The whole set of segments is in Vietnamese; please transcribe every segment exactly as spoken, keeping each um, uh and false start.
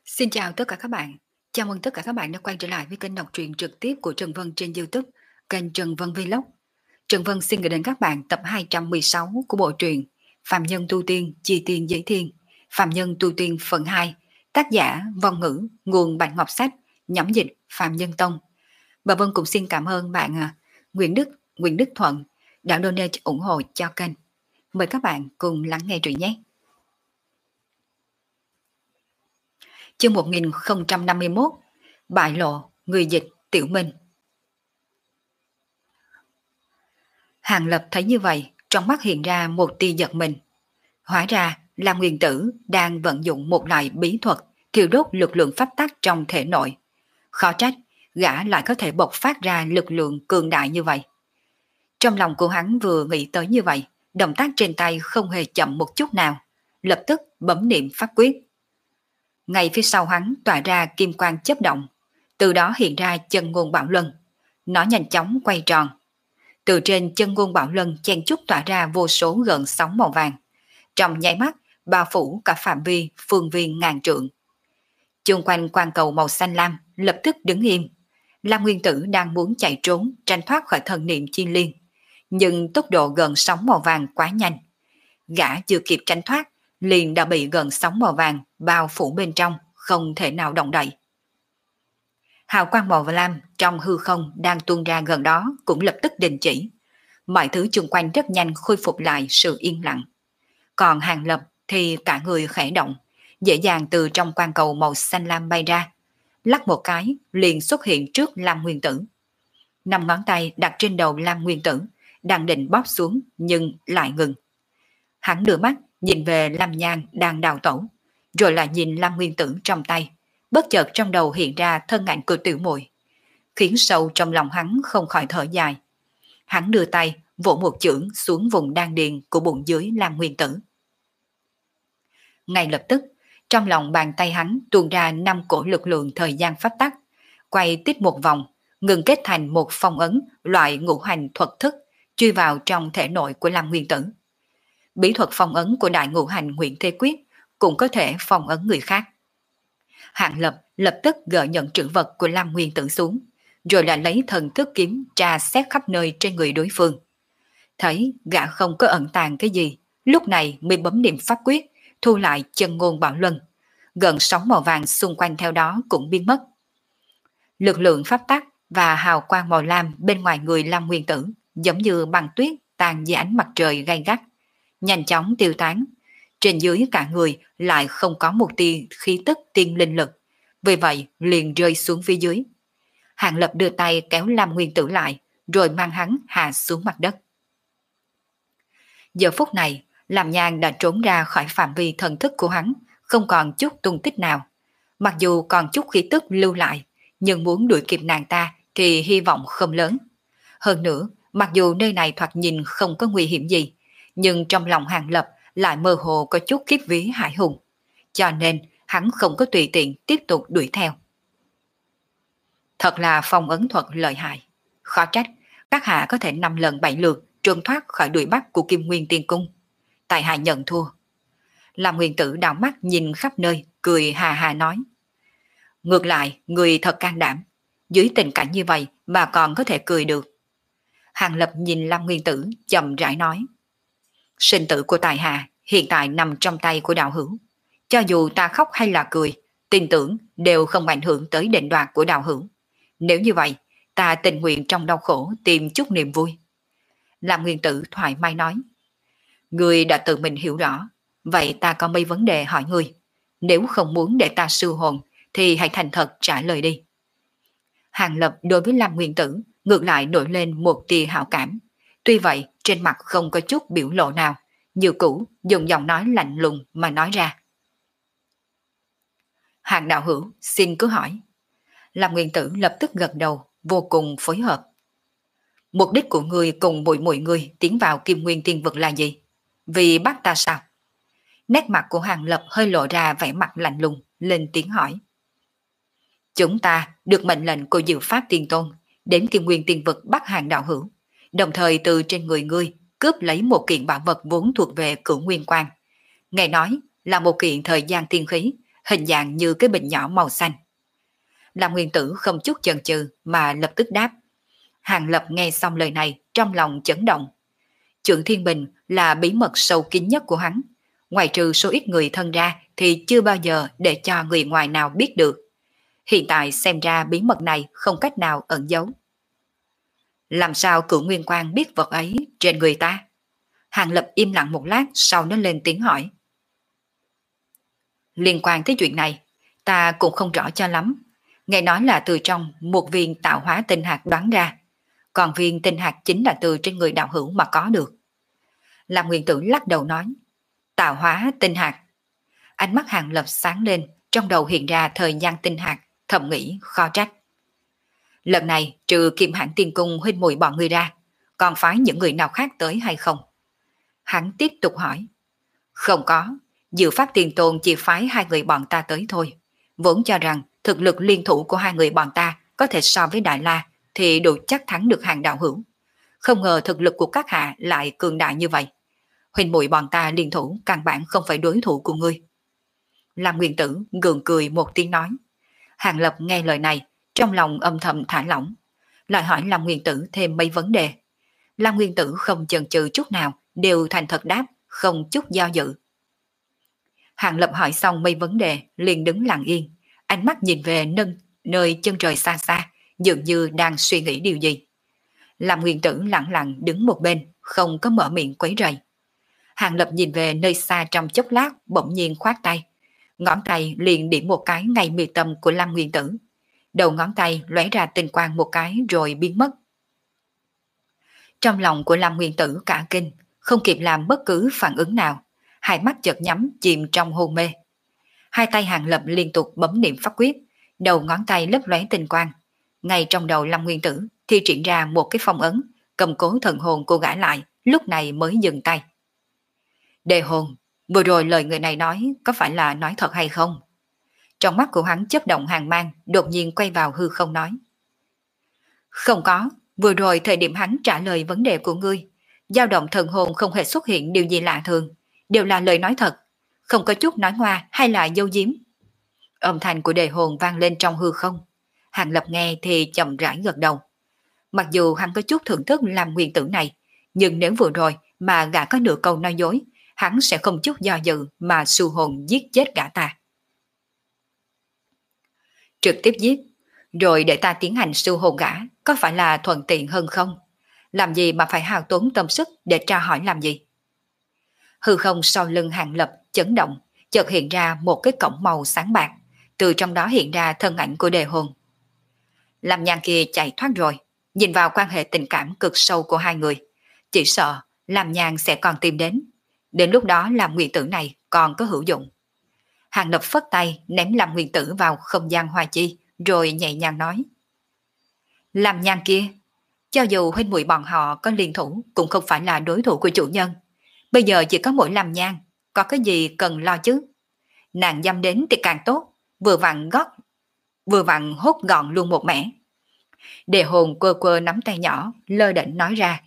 Xin chào tất cả các bạn. Chào mừng tất cả các bạn đã quay trở lại với kênh đọc truyện trực tiếp của Trần Vân trên YouTube, kênh Trần Vân Vlog. Trần Vân xin gửi đến các bạn tập hai trăm mười sáu của bộ truyện Phạm Nhân Tu Tiên Chi Tiên Giới Thiên, Phạm Nhân Tu Tiên phần hai, tác giả Vong Ngữ, nguồn Bạch Ngọc Sách, nhóm dịch Phạm Nhân Tông. Và Vân cũng xin cảm ơn bạn à, Nguyễn Đức, Nguyễn Đức Thuận đã donate ủng hộ cho kênh. Mời các bạn cùng lắng nghe truyện nhé. Chương một nghìn không trăm năm mươi mốt, bại lộ, người dịch Tiểu Minh. Hàng Lập thấy như vậy, trong mắt hiện ra một tia giật mình. Hóa ra là Nguyên Tử đang vận dụng một loại bí thuật thiêu đốt lực lượng pháp tắc trong thể nội. Khó trách, gã lại có thể bộc phát ra lực lượng cường đại như vậy. Trong lòng của hắn vừa nghĩ tới như vậy, động tác trên tay không hề chậm một chút nào, lập tức bấm niệm pháp quyết. Ngay phía sau hắn tỏa ra kim quang chớp động, từ đó hiện ra chân ngôn bảo luân. Nó nhanh chóng quay tròn. Từ trên chân ngôn bảo luân chen chúc tỏa ra vô số gợn sóng màu vàng. Trong nháy mắt, bao phủ cả phạm vi phương viên ngàn trượng. Chung quanh quang cầu màu xanh lam lập tức đứng im. Lam Nguyên Tử đang muốn chạy trốn, tranh thoát khỏi thần niệm chi liên. Nhưng tốc độ gợn sóng màu vàng quá nhanh. Gã chưa kịp tránh thoát, liền đã bị gợn sóng màu vàng bao phủ bên trong, không thể nào động đậy. Hào quang màu lam trong hư không đang tuôn ra gần đó cũng lập tức đình chỉ. Mọi thứ xung quanh rất nhanh khôi phục lại sự yên lặng. Còn Hàng Lập thì cả người khẽ động, dễ dàng từ trong quang cầu màu xanh lam bay ra, lắc một cái liền xuất hiện trước Lam Nguyên Tử. Năm ngón tay đặt trên đầu Lam Nguyên Tử, đang định bóp xuống nhưng lại ngừng. Hắn đưa mắt nhìn về Lam Nhan đang đào tẩu, rồi lại nhìn Lam Nguyên Tử trong tay, bất chợt trong đầu hiện ra thân ảnh của tiểu muội, khiến sâu trong lòng hắn không khỏi thở dài. Hắn đưa tay vỗ một chưởng xuống vùng đan điền của bụng dưới Lam Nguyên Tử. Ngay lập tức, trong lòng bàn tay hắn tuôn ra năm cổ lực lượng thời gian pháp tắc, quay tiếp một vòng, ngừng kết thành một phong ấn loại ngũ hành thuật thức, truy vào trong thể nội của Lam Nguyên Tử. Bí thuật phong ấn của đại ngũ hành Nguyện Thế Quyết cũng có thể phong ấn người khác. Hạng Lập lập tức gỡ nhận trữ vật của Lam Nguyên Tử xuống, rồi lại lấy thần thức kiếm tra xét khắp nơi trên người đối phương. Thấy gã không có ẩn tàng cái gì, lúc này mới bấm niệm pháp quyết, thu lại chân ngôn bảo luân. Gần sóng màu vàng xung quanh theo đó cũng biến mất. Lực lượng pháp tắc và hào quang màu lam bên ngoài người Lam Nguyên Tử giống như băng tuyết tan dưới ánh mặt trời gay gắt, nhanh chóng tiêu tán. Trên dưới cả người lại không có một tia khí tức tiên linh lực, vì vậy liền rơi xuống phía dưới. Hàng Lập đưa tay kéo Lam Nguyên Tử lại, rồi mang hắn hạ xuống mặt đất. Giờ phút này, Lam Nhan đã trốn ra khỏi phạm vi thần thức của hắn, không còn chút tung tích nào. Mặc dù còn chút khí tức lưu lại, nhưng muốn đuổi kịp nàng ta thì hy vọng không lớn. Hơn nữa, mặc dù nơi này thoạt nhìn không có nguy hiểm gì, nhưng trong lòng Hàng Lập lại mơ hồ có chút kiếp vía hải hùng, cho nên hắn không có tùy tiện tiếp tục đuổi theo. Thật là phong ấn thuật lợi hại, khó trách các hạ có thể năm lần bảy lượt trốn thoát khỏi đuổi bắt của Kim Nguyên Tiên Cung. Tại hạ nhận thua. Lam Nguyên Tử đảo mắt nhìn khắp nơi, cười hà hà nói: ngược lại, người thật can đảm, dưới tình cảnh như vậy mà còn có thể cười được. Hàng Lập nhìn Lam Nguyên Tử chậm rãi nói: sinh tử của tài hạ hiện tại nằm trong tay của đạo hữu. Cho dù ta khóc hay là cười, tin tưởng đều không ảnh hưởng tới định đoạt của đạo hữu. Nếu như vậy, ta tình nguyện trong đau khổ tìm chút niềm vui. Lam Nguyên Tử thoải mái nói: ngươi đã tự mình hiểu rõ, vậy ta có mấy vấn đề hỏi ngươi. Nếu không muốn để ta siêu hồn, thì hãy thành thật trả lời đi. Hàng Lập đối với Lam Nguyên Tử ngược lại nổi lên một tia hảo cảm. Tuy vậy, trên mặt không có chút biểu lộ nào, như cũ dùng giọng nói lạnh lùng mà nói ra: Hàng đạo hữu, xin cứ hỏi. Lam Nguyên Tử lập tức gật đầu, vô cùng phối hợp. Mục đích của ngươi cùng mỗi mỗi người tiến vào Kim Nguyên Tiên Vực là gì? Vì bắt ta sao? Nét mặt của Hàng Lập hơi lộ ra vẻ mặt lạnh lùng, lên tiếng hỏi. Chúng ta được mệnh lệnh của Diệu Pháp Tiên Tôn đến Kim Nguyên Tiên Vực bắt Hàng đạo hữu, đồng thời từ trên người ngươi cướp lấy một kiện bảo vật vốn thuộc về Cửu Nguyên Quang. Nghe nói là một kiện thời gian tiên khí, hình dạng như cái bình nhỏ màu xanh. Lam Nguyên Tử không chút chần chừ mà lập tức đáp. Hàng Lập nghe xong lời này trong lòng chấn động. Trượng Thiên Bình là bí mật sâu kín nhất của hắn. Ngoài trừ số ít người thân ra thì chưa bao giờ để cho người ngoài nào biết được. Hiện tại xem ra bí mật này không cách nào ẩn giấu. Làm sao Cửu Nguyên Quang biết vật ấy trên người ta? Hàng Lập im lặng một lát sau nó lên tiếng hỏi. Liên quan tới chuyện này, ta cũng không rõ cho lắm. Nghe nói là từ trong một viên tạo hóa tinh hạt đoán ra. Còn viên tinh hạt chính là từ trên người đạo hữu mà có được. Lam Nguyên Tử lắc đầu nói. Tạo hóa tinh hạt. Ánh mắt Hàng Lập sáng lên, trong đầu hiện ra thời gian tinh hạt, thầm nghĩ khó trách. Lần này trừ Kim Hãn Tiên Cung huynh muội bọn người ra, còn phái những người nào khác tới hay không? Hắn tiếp tục hỏi. Không có, Diệu Pháp Tiền Tôn chỉ phái hai người bọn ta tới thôi. Vốn cho rằng thực lực liên thủ của hai người bọn ta có thể so với Đại La thì đủ chắc thắng được Hàng đạo hữu. Không ngờ thực lực của các hạ lại cường đại như vậy. Huynh muội bọn ta liên thủ căn bản không phải đối thủ của ngươi. Lam Nguyên Tử gượng cười một tiếng nói. Hàng Lập nghe lời này, trong lòng âm thầm thả lỏng, lại hỏi Lam Nguyên Tử thêm mấy vấn đề. Lam Nguyên Tử không chần chừ chút nào, đều thành thật đáp, không chút do dự. Hàng Lập hỏi xong mấy vấn đề, liền đứng lặng yên, ánh mắt nhìn về nâng nơi chân trời xa xa, dường như đang suy nghĩ điều gì. Lam Nguyên Tử lặng lặng đứng một bên, không có mở miệng quấy rầy. Hàng Lập nhìn về nơi xa trong chốc lát, bỗng nhiên khoát tay, ngón tay liền điểm một cái ngay mi tâm của Lam Nguyên Tử. Đầu ngón tay lóe ra tinh quang một cái rồi biến mất. Trong lòng của Lam Nguyên Tử cả kinh, không kịp làm bất cứ phản ứng nào, hai mắt chợt nhắm chìm trong hôn mê. Hai tay Hàng Lập liên tục bấm niệm pháp quyết, đầu ngón tay lấp lóe tinh quang. Ngay trong đầu Lam Nguyên Tử thi triển ra một cái phong ấn, cầm cố thần hồn cô gã lại, lúc này mới dừng tay. Đề hồn, vừa rồi lời người này nói có phải là nói thật hay không? Trong mắt của hắn chớp động hàn mang, đột nhiên quay vào hư không nói. Không có, vừa rồi thời điểm hắn trả lời vấn đề của ngươi, dao động thần hồn không hề xuất hiện điều gì lạ thường, đều là lời nói thật, không có chút nói ngoa hay là dâu diếm. Âm thanh của đề hồn vang lên trong hư không. Hàng Lập nghe thì chậm rãi gật đầu. Mặc dù hắn có chút thưởng thức Lam Nguyên Tử này, nhưng nếu vừa rồi mà gã có nửa câu nói dối, hắn sẽ không chút do dự mà su hồn giết chết gã ta. Trực tiếp giết, rồi để ta tiến hành su hồn gã, có phải là thuận tiện hơn không? Làm gì mà phải hao tốn tâm sức để tra hỏi làm gì? Hư không sau lưng Hàng Lập chấn động, chợt hiện ra một cái cổng màu sáng bạc, từ trong đó hiện ra thân ảnh của đề hồn. Lam Nhan kia chạy thoát rồi, nhìn vào quan hệ tình cảm cực sâu của hai người, chỉ sợ Lam Nhan sẽ còn tìm đến. Đến lúc đó Lam Nguyên Tử này còn có hữu dụng. Hàng Lập phất tay ném Lam Nguyên Tử vào không gian hoa chi, rồi nhẹ nhàng nói. Lam Nhan kia, cho dù huynh muội bọn họ có liên thủ cũng không phải là đối thủ của chủ nhân. Bây giờ chỉ có mỗi Lam Nhan, có cái gì cần lo chứ? Nàng dăm đến thì càng tốt, vừa vặn gót, vừa vặn hốt gọn luôn một mẻ. Đề hồn quơ quơ nắm tay nhỏ, lơ đễnh nói ra.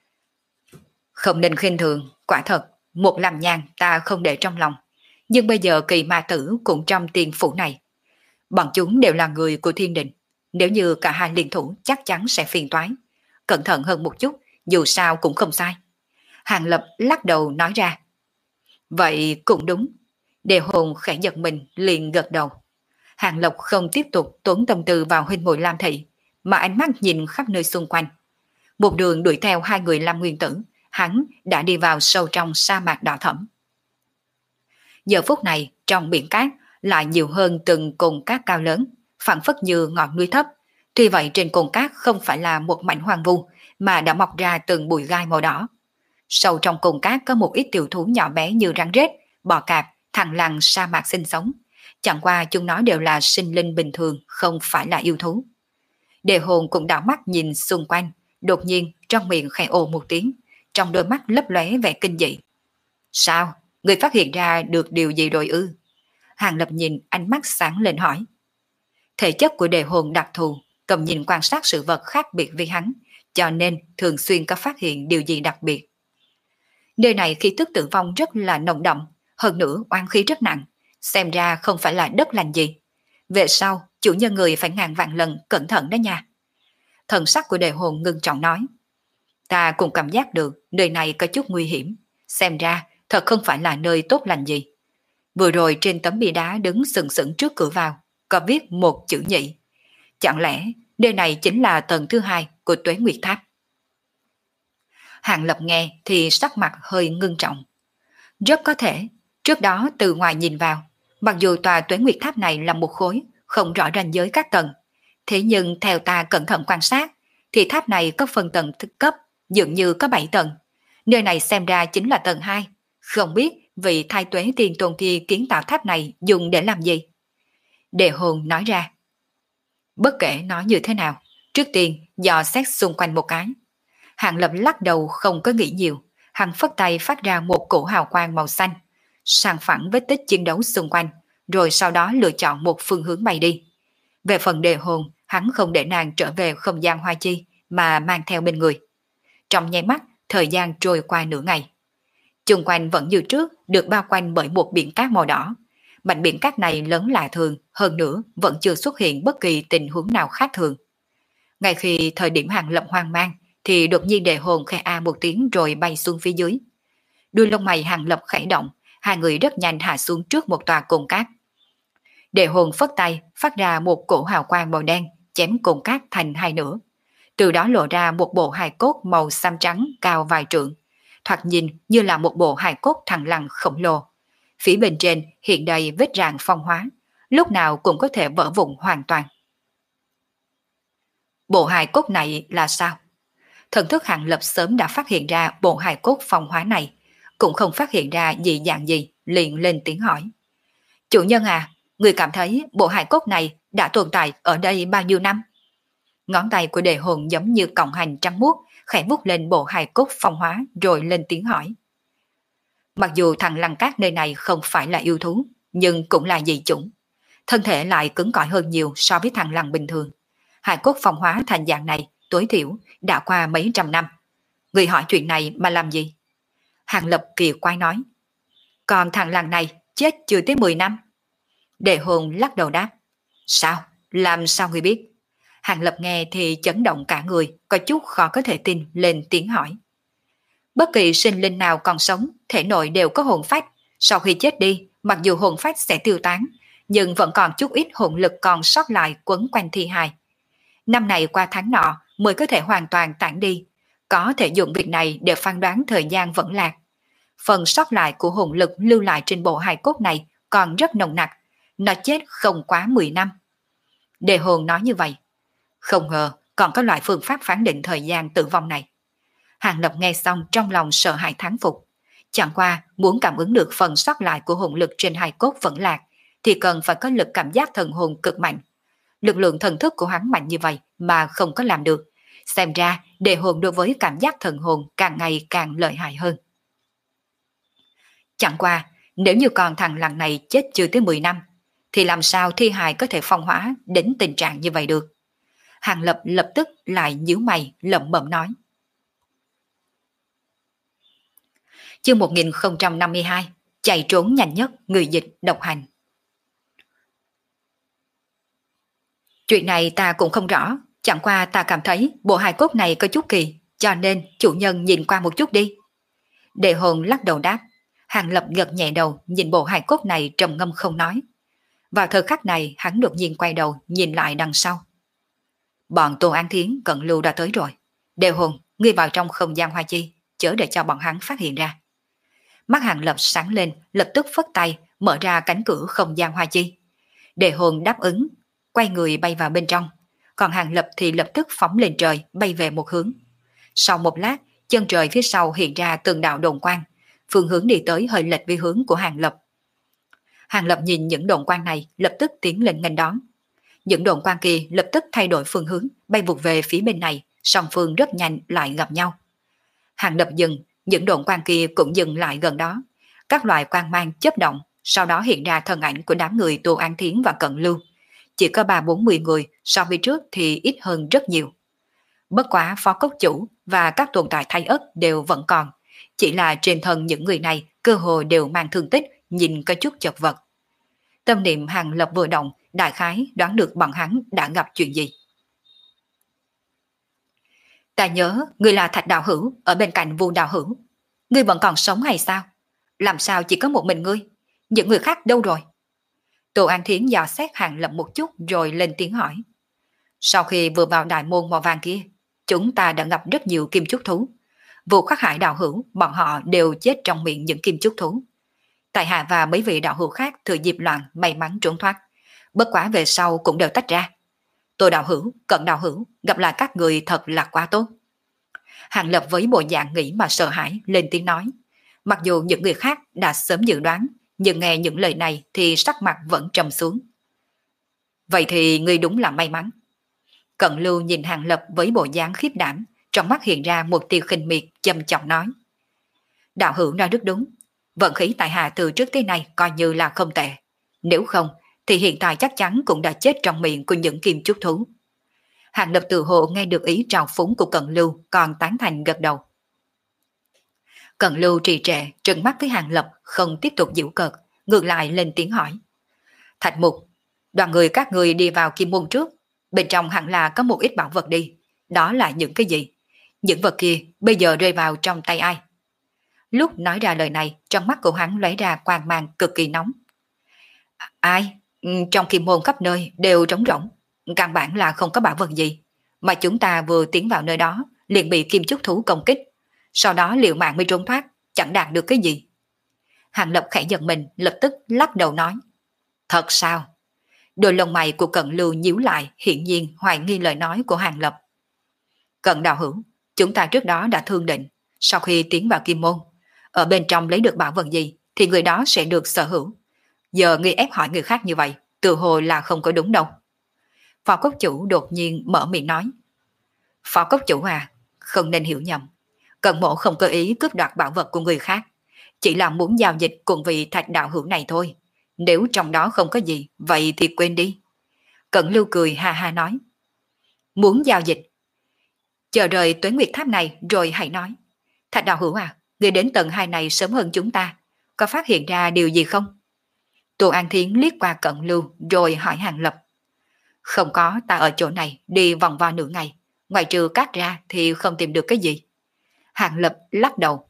Không nên khinh thường, quả thật, một Lam Nhan ta không để trong lòng. Nhưng bây giờ kỳ ma tử cũng trong tiền phủ này. Bọn chúng đều là người của thiên đình. Nếu như cả hai liên thủ chắc chắn sẽ phiền toái. Cẩn thận hơn một chút, dù sao cũng không sai. Hàng Lập lắc đầu nói ra. Vậy cũng đúng. Đề hồn khẽ giật mình liền gật đầu. Hàng Lập không tiếp tục tốn tâm tư vào huynh muội Lam Thị, mà ánh mắt nhìn khắp nơi xung quanh. Một đường đuổi theo hai người Lam Nguyên Tử, hắn đã đi vào sâu trong sa mạc đỏ thẫm. Giờ phút này trong biển cát lại nhiều hơn từng cồn cát cao lớn, phẳng phất như ngọn núi thấp. Tuy vậy trên cồn cát không phải là một mảnh hoang vu, mà đã mọc ra từng bụi gai màu đỏ. Sâu trong cồn cát có một ít tiểu thú nhỏ bé như rắn rết, bò cạp, thằn lằn sa mạc sinh sống. Chẳng qua chúng nó đều là sinh linh bình thường, không phải là yêu thú. Đề hồn cũng đảo mắt nhìn xung quanh, đột nhiên trong miệng khẽ ồ một tiếng, trong đôi mắt lấp lóe vẻ kinh dị. Sao? Người phát hiện ra được điều gì rồi ư? Hàng Lập nhìn ánh mắt sáng lên hỏi. Thể chất của đề hồn đặc thù, cầm nhìn quan sát sự vật khác biệt với hắn, cho nên thường xuyên có phát hiện điều gì đặc biệt. Nơi này khí tức tử vong rất là nồng đậm, hơn nữa oán khí rất nặng, xem ra không phải là đất lành gì. Về sau, chủ nhân người phải ngàn vạn lần cẩn thận đó nha. Thần sắc của đề hồn ngưng trọng nói. Ta cũng cảm giác được nơi này có chút nguy hiểm. Xem ra thật không phải là nơi tốt lành gì. Vừa rồi trên tấm bia đá đứng sừng sững trước cửa vào, có viết một chữ nhị. Chẳng lẽ nơi này chính là tầng thứ hai của Tuế Nguyệt Tháp? Hàng Lập nghe thì sắc mặt hơi ngưng trọng. Rất có thể, trước đó từ ngoài nhìn vào, mặc dù tòa Tuế Nguyệt Tháp này là một khối, không rõ ranh giới các tầng. Thế nhưng theo ta cẩn thận quan sát, thì tháp này có phân tầng thức cấp, dường như có bảy tầng. Nơi này xem ra chính là tầng hai. Không biết vị Thái Tuế Tiên Tôn kia kiến tạo tháp này dùng để làm gì? Đề hồn nói ra. Bất kể nói như thế nào, trước tiên dò xét xung quanh một cái. Hàng Lập lắc đầu không có nghĩ nhiều, hắn phất tay phát ra một cổ hào quang màu xanh, sàng phẳng vết tích chiến đấu xung quanh, rồi sau đó lựa chọn một phương hướng bay đi. Về phần đề hồn, hắn không để nàng trở về không gian hoa chi mà mang theo bên người. Trong nháy mắt, thời gian trôi qua nửa ngày. Chung quanh vẫn như trước, được bao quanh bởi một biển cát màu đỏ. Mảnh biển cát này lớn lạ thường, hơn nữa vẫn chưa xuất hiện bất kỳ tình huống nào khác thường. Ngay khi thời điểm Hàng Lập hoang mang, thì đột nhiên đề hồn khẽ a một tiếng rồi bay xuống phía dưới. Đuôi lông mày Hàng Lập khẽ động, hai người rất nhanh hạ xuống trước một tòa cồn cát. Đề hồn phất tay, phát ra một cổ hào quang màu đen, chém cồn cát thành hai nửa. Từ đó lộ ra một bộ hài cốt màu xám trắng cao vài trượng, thoạt nhìn như là một bộ hài cốt thằn lằn khổng lồ. Phía bên trên hiện đầy vết rạn phong hóa, lúc nào cũng có thể vỡ vụn hoàn toàn. Bộ hài cốt này là sao? Thần thức Hàng Lập sớm đã phát hiện ra bộ hài cốt phong hóa này, cũng không phát hiện ra dị dạng gì, liền lên tiếng hỏi. Chủ nhân à, người cảm thấy bộ hài cốt này đã tồn tại ở đây bao nhiêu năm? Ngón tay của đề hồn giống như cọng hành trắng muốt, khẽ vuốt lên bộ hài cốt phong hóa rồi lên tiếng hỏi. Mặc dù thằng lăng cát nơi này không phải là yêu thú, nhưng cũng là dị chủng. Thân thể lại cứng cỏi hơn nhiều so với thằng lăng bình thường. Hài cốt phong hóa thành dạng này tối thiểu đã qua mấy trăm năm. Người hỏi chuyện này mà làm gì? Hàng Lập kỳ quái nói. Còn thằng lăng này chết chưa tới mười năm. Đề hồn lắc đầu đáp. Sao? Làm sao người biết? Hàng Lập nghe thì chấn động cả người, có chút khó có thể tin, lên tiếng hỏi. Bất kỳ sinh linh nào còn sống, thể nội đều có hồn phách. Sau khi chết đi, mặc dù hồn phách sẽ tiêu tán, nhưng vẫn còn chút ít hồn lực còn sót lại quấn quanh thi hài. Năm này qua tháng nọ mới có thể hoàn toàn tản đi, có thể dùng việc này để phán đoán thời gian vẫn lạc. Phần sót lại của hồn lực lưu lại trên bộ hài cốt này còn rất nồng nặc, nó chết không quá mười năm. Đề hồn nói như vậy. Không ngờ còn có loại phương pháp phán định thời gian tử vong này. Hàng Lập nghe xong trong lòng sợ hãi thán phục. Chẳng qua muốn cảm ứng được phần sót lại của hồn lực trên hài cốt vẫn lạc, thì cần phải có lực cảm giác thần hồn cực mạnh. Lực lượng thần thức của hắn mạnh như vậy mà không có làm được. Xem ra đề hồn đối với cảm giác thần hồn càng ngày càng lợi hại hơn. Chẳng qua, nếu như còn thằng lằn này chết chưa tới mười năm, thì làm sao thi hài có thể phong hóa đến tình trạng như vậy được? Hàng Lập lập tức lại nhíu mày lẩm bẩm nói. Chương một nghìn không trăm năm mươi hai, chạy trốn nhanh nhất người dịch độc hành. Chuyện này ta cũng không rõ, chẳng qua ta cảm thấy bộ hài cốt này có chút kỳ, cho nên chủ nhân nhìn qua một chút đi. Đề hồn lắc đầu đáp. Hàng Lập gật nhẹ đầu nhìn bộ hài cốt này trầm ngâm không nói. Vào thời khắc này hắn đột nhiên quay đầu nhìn lại đằng sau. Bọn Tô An Thiến cận lưu đã tới rồi. Đề hồn, ngươi vào trong không gian hoa chi, chớ để cho bọn hắn phát hiện ra. Mắt Hàng Lập sáng lên, lập tức phất tay mở ra cánh cửa không gian hoa chi. Đề hồn đáp ứng, quay người bay vào bên trong. Còn Hàng Lập thì lập tức phóng lên trời, bay về một hướng. Sau một lát, chân trời phía sau hiện ra từng đạo đồn quang. Phương hướng đi tới hơi lệch với hướng của Hàng Lập. Hàng Lập nhìn những đồn quang này, lập tức tiến lên nghênh đón. Những đồn quang kia lập tức thay đổi phương hướng, bay vụt về phía bên này, song phương rất nhanh lại gặp nhau. Hàng Lập dừng, những đồn quang kia cũng dừng lại gần đó. Các loại quang mang chớp động, sau đó hiện ra thân ảnh của đám người Tô An Thiến và Cận Lưu. Chỉ có ba bốn mươi người, so với trước thì ít hơn rất nhiều. Bất quá phó cốc chủ và các tồn tại thay ất đều vẫn còn, chỉ là trên thân những người này cơ hồ đều mang thương tích, nhìn có chút chật vật. Tâm niệm Hàng Lập vừa động, đại khái đoán được bọn hắn đã gặp chuyện gì. Ta nhớ ngươi là Thạch đạo hữu ở bên cạnh Vu đạo hữu. Ngươi vẫn còn sống hay sao? Làm sao chỉ có một mình ngươi? Những người khác đâu rồi? Tô An Thiến dò xét Hàng Lập một chút rồi lên tiếng hỏi. Sau khi vừa vào đại môn màu vàng kia, chúng ta đã gặp rất nhiều kim chúc thú. Vụ khắc hải đạo hữu, bọn họ đều chết trong miệng những kim chúc thú. Tại hạ và mấy vị đạo hữu khác thừa dịp loạn may mắn trốn thoát. Bất quá về sau cũng đều tách ra. Tô đạo hữu, Cận đạo hữu, gặp lại các người thật là quá tốt. Hàng Lập với bộ dạng nghĩ mà sợ hãi lên tiếng nói. Mặc dù những người khác đã sớm dự đoán, nhưng nghe những lời này thì sắc mặt vẫn trầm xuống. Vậy thì ngươi đúng là may mắn. Cận Lưu nhìn Hàng Lập với bộ dáng khiếp đảm, trong mắt hiện ra một tia khinh miệt, châm chọc nói. Đạo hữu nói rất đúng, vận khí tại hạ từ trước tới nay coi như là không tệ. Nếu không, thì hiện tại chắc chắn cũng đã chết trong miệng của những kim chúc thú. Hàng Lập tự hồ nghe được ý trào phúng của Cận Lưu, còn tán thành gật đầu. Cận Lưu trì trệ, trừng mắt với Hàng Lập, không tiếp tục giễu cợt, ngược lại lên tiếng hỏi. Thạch Mục, đoàn người các người đi vào kim môn trước, bên trong hẳn là có một ít bảo vật đi, đó là những cái gì? Những vật kia bây giờ rơi vào trong tay ai? Lúc nói ra lời này, trong mắt của hắn lóe ra quang mang cực kỳ nóng. Ai? Trong kim môn khắp nơi đều trống rỗng, căn bản là không có bảo vật gì, mà chúng ta vừa tiến vào nơi đó liền bị kim chúc thú công kích, sau đó liều mạng mới trốn thoát, chẳng đạt được cái gì. Hàng Lập khẽ giật mình, lập tức lắc đầu nói. Thật sao? Đôi lông mày của Cận Lưu nhíu lại, hiển nhiên hoài nghi lời nói của Hàng Lập. Cận đạo hữu, chúng ta trước đó đã thương định, sau khi tiến vào kim môn, ở bên trong lấy được bảo vật gì thì người đó sẽ được sở hữu. Giờ ngươi ép hỏi người khác như vậy, tự hồ là không có đúng đâu. Phó cốc chủ đột nhiên mở miệng nói. Phó cốc chủ à, không nên hiểu nhầm. Cận mộ không có ý cướp đoạt bảo vật của người khác, chỉ là muốn giao dịch cùng vị Thạch đạo hữu này thôi. Nếu trong đó không có gì, vậy thì quên đi. Cận Lưu cười ha ha nói. Muốn giao dịch? Chờ rời Tuế Nguyệt Tháp này rồi hãy nói. Thạch đạo hữu à, người đến tầng hai này sớm hơn chúng ta, có phát hiện ra điều gì không? Tô An Thiến liếc qua Cận Lưu rồi hỏi Hàng Lập. Không có, ta ở chỗ này đi vòng vo nửa ngày, ngoài trừ cát ra thì không tìm được cái gì. Hàng Lập lắc đầu.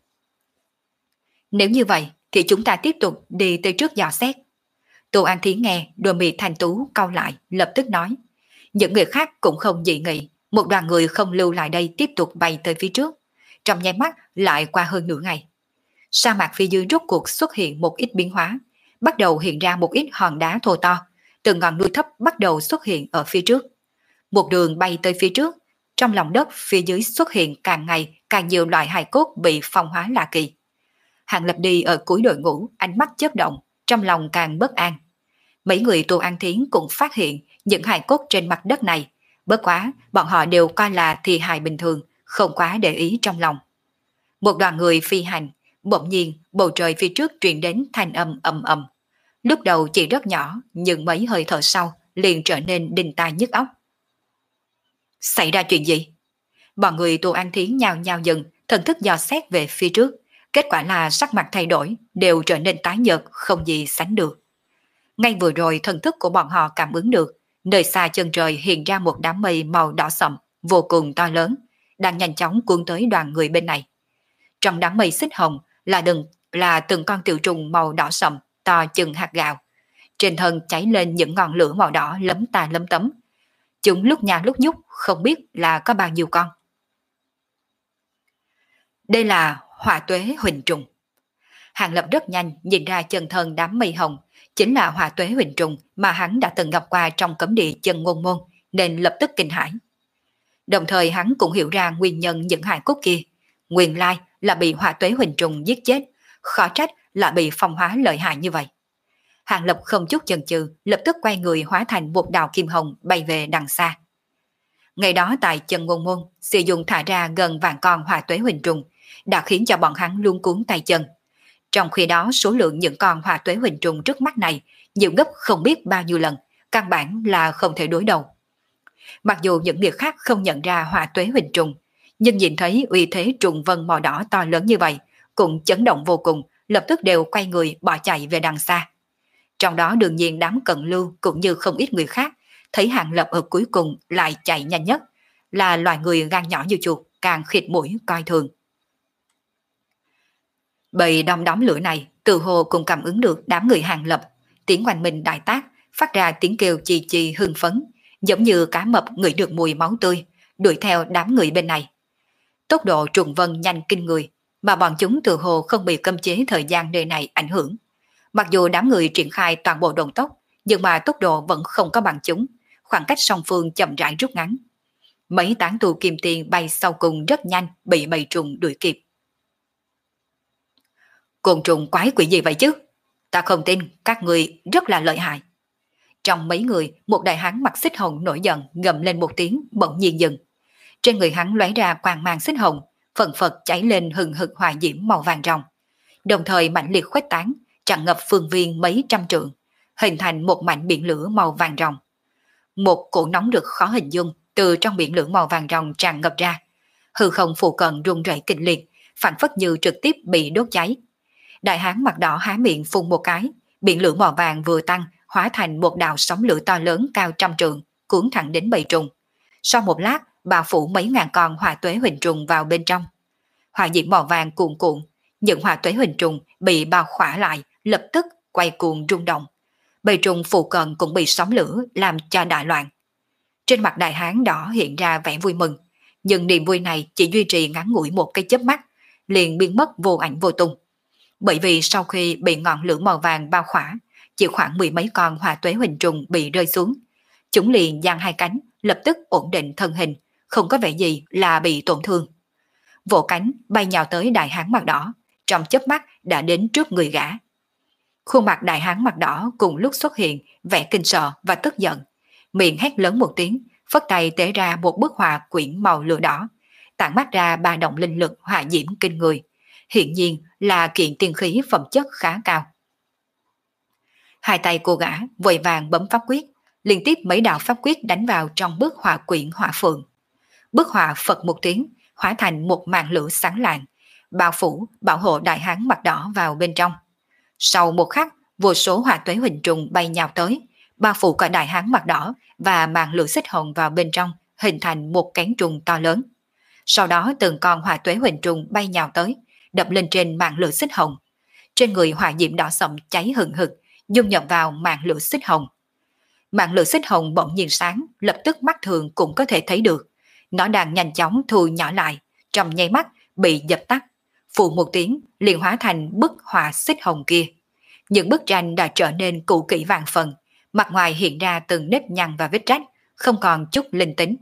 Nếu như vậy thì chúng ta tiếp tục đi tới trước dò xét. Tô An Thiến nghe, đôi mì thanh tú cau lại, lập tức nói. Những người khác cũng không dị nghị, một đoàn người không lưu lại đây tiếp tục bay tới phía trước. Trong nháy mắt lại qua hơn nửa ngày. Sa mạc phía dưới rốt cuộc xuất hiện một ít biến hóa, bắt đầu hiện ra một ít hòn đá thô to, từng ngọn núi thấp bắt đầu xuất hiện ở phía trước. Một đường bay tới phía trước, trong lòng đất phía dưới xuất hiện càng ngày càng nhiều loại hài cốt bị phong hóa lạ kỳ. Hàng Lập đi ở cuối đội ngũ, ánh mắt chớp động, trong lòng càng bất an. Mấy người Tô An Thiến cũng phát hiện những hài cốt trên mặt đất này, bất quá bọn họ đều coi là thi hài bình thường, không quá để ý trong lòng. Một đoàn người phi hành, bỗng nhiên bầu trời phía trước truyền đến thanh âm ầm ầm. Lúc đầu chỉ rất nhỏ, nhưng mấy hơi thở sau liền trở nên đinh tai nhức óc. Xảy ra chuyện gì? Bọn người Tô An Thiến nhào nhào dừng, thần thức dò xét về phía trước. Kết quả là sắc mặt thay đổi, đều trở nên tái nhợt, không gì sánh được. Ngay vừa rồi thần thức của bọn họ cảm ứng được, nơi xa chân trời hiện ra một đám mây màu đỏ sậm, vô cùng to lớn, đang nhanh chóng cuốn tới đoàn người bên này. Trong đám mây xích hồng là đừng là từng con tiểu trùng màu đỏ sậm, to chừng hạt gạo. Trên thân cháy lên những ngọn lửa màu đỏ lấm tà lấm tấm. Chúng lúc nha lúc nhúc, không biết là có bao nhiêu con. Đây là hỏa tuế huỳnh trùng. Hàng Lập rất nhanh nhìn ra chân thân đám mây hồng, chính là hỏa tuế huỳnh trùng mà hắn đã từng gặp qua trong cấm địa chân ngôn môn, nên lập tức kinh hãi. Đồng thời hắn cũng hiểu ra nguyên nhân những hài cốt kia, nguyên lai là bị hỏa tuế huỳnh trùng giết chết, khó trách là bị phong hóa lợi hại như vậy. Hàng Lập không chút chần chừ, lập tức quay người hóa thành một đạo kim hồng bay về đằng xa. Ngày đó tại chân ngôn môn, sử dụng thả ra gần vạn con hỏa tuế huỳnh trùng, đã khiến cho bọn hắn luống cuống tay chân. Trong khi đó số lượng những con hỏa tuế huỳnh trùng trước mắt này nhiều gấp không biết bao nhiêu lần, căn bản là không thể đối đầu. Mặc dù những người khác không nhận ra hỏa tuế huỳnh trùng, nhưng nhìn thấy uy thế trùng vân màu đỏ to lớn như vậy, cũng chấn động vô cùng, lập tức đều quay người bỏ chạy về đằng xa. Trong đó đương nhiên đám Cận Lưu cũng như không ít người khác, thấy Hàng Lập ở cuối cùng lại chạy nhanh nhất, là loài người gan nhỏ như chuột, càng khịt mũi coi thường. Bầy đom đóm lửa này tự hồ cùng cảm ứng được đám người Hàng Lập, tiếng oanh minh đại tác, phát ra tiếng kêu chì chì hưng phấn, giống như cá mập ngửi được mùi máu tươi, đuổi theo đám người bên này. Tốc độ trùng vân nhanh kinh người, mà bọn chúng tự hồ không bị cấm chế thời gian nơi này ảnh hưởng. Mặc dù đám người triển khai toàn bộ độn tốc, nhưng mà tốc độ vẫn không có bằng chúng, khoảng cách song phương chậm rãi rút ngắn. Mấy tán tu kim tiền bay sau cùng rất nhanh bị bầy trùng đuổi kịp. Côn trùng quái quỷ gì vậy chứ? Ta không tin các người rất là lợi hại. Trong mấy người, một đại hán mặt xích hồng nổi giận gầm lên một tiếng bỗng nhiên dừng. Trên người hắn lóe ra quang mang xích hồng, phần phật cháy lên hừng hực hỏa diễm màu vàng ròng, đồng thời mãnh liệt khuếch tán, tràn ngập phương viên mấy trăm trượng, hình thành một mảnh biển lửa màu vàng ròng. Một cổ nóng rực khó hình dung từ trong biển lửa màu vàng ròng tràn ngập ra, hư không phụ cận rung rẩy kịch liệt, phản phất như trực tiếp bị đốt cháy. Đại hán mặt đỏ há miệng phun một cái, biển lửa màu vàng vừa tăng hóa thành một đạo sóng lửa to lớn cao trăm trượng, cuốn thẳng đến bầy trùng. Sau một lát, bao phủ mấy ngàn con hỏa tuế huỳnh trùng vào bên trong. Hỏa diễm màu vàng cuồn cuộn, những hỏa tuế huỳnh trùng bị bao khỏa lại, lập tức quay cuồng rung động. Bầy trùng phụ cận cũng bị sóng lửa làm cho đại loạn. Trên mặt đại hán đỏ hiện ra vẻ vui mừng, nhưng niềm vui này chỉ duy trì ngắn ngủi một cái chớp mắt, liền biến mất vô ảnh vô tung. Bởi vì sau khi bị ngọn lửa màu vàng bao khỏa, chỉ khoảng mười mấy con hỏa tuế huỳnh trùng bị rơi xuống. Chúng liền giang hai cánh, lập tức ổn định thân hình, không có vẻ gì là bị tổn thương. Vỗ cánh bay nhào tới đại hán mặt đỏ, trong chớp mắt đã đến trước người gã. Khuôn mặt đại hán mặt đỏ cùng lúc xuất hiện vẻ kinh sợ và tức giận, miệng hét lớn một tiếng, phất tay tế ra một bức họa quyển màu lửa đỏ, tản mát ra ba động linh lực hỏa diễm kinh người, hiện nhiên là kiện tiên khí phẩm chất khá cao. Hai tay cô gã vội vàng bấm pháp quyết, liên tiếp mấy đạo pháp quyết đánh vào trong bức họa quyển hỏa phượng. Bức họa phật một tiếng, hóa thành một màn lửa sáng lạng, bao phủ bảo hộ đại hán mặt đỏ vào bên trong. Sau một khắc, vô số hỏa tuế huỳnh trùng bay nhào tới, bao phủ cả đại hán mặt đỏ và màn lửa xích hồng vào bên trong, hình thành một cánh trùng to lớn. Sau đó từng con hỏa tuế huỳnh trùng bay nhào tới, đập lên trên màn lửa xích hồng. Trên người hỏa diễm đỏ sậm cháy hừng hực, dung nhập vào màn lửa xích hồng. Màn lửa xích hồng bỗng nhiên sáng, lập tức mắt thường cũng có thể thấy được. Nó đang nhanh chóng thu nhỏ lại, trong nháy mắt bị dập tắt. Phụ một tiếng liền hóa thành bức họa xích hồng kia. Những bức tranh đã trở nên cũ kỹ vàng phần, mặt ngoài hiện ra từng nếp nhăn và vết rách, không còn chút linh tính.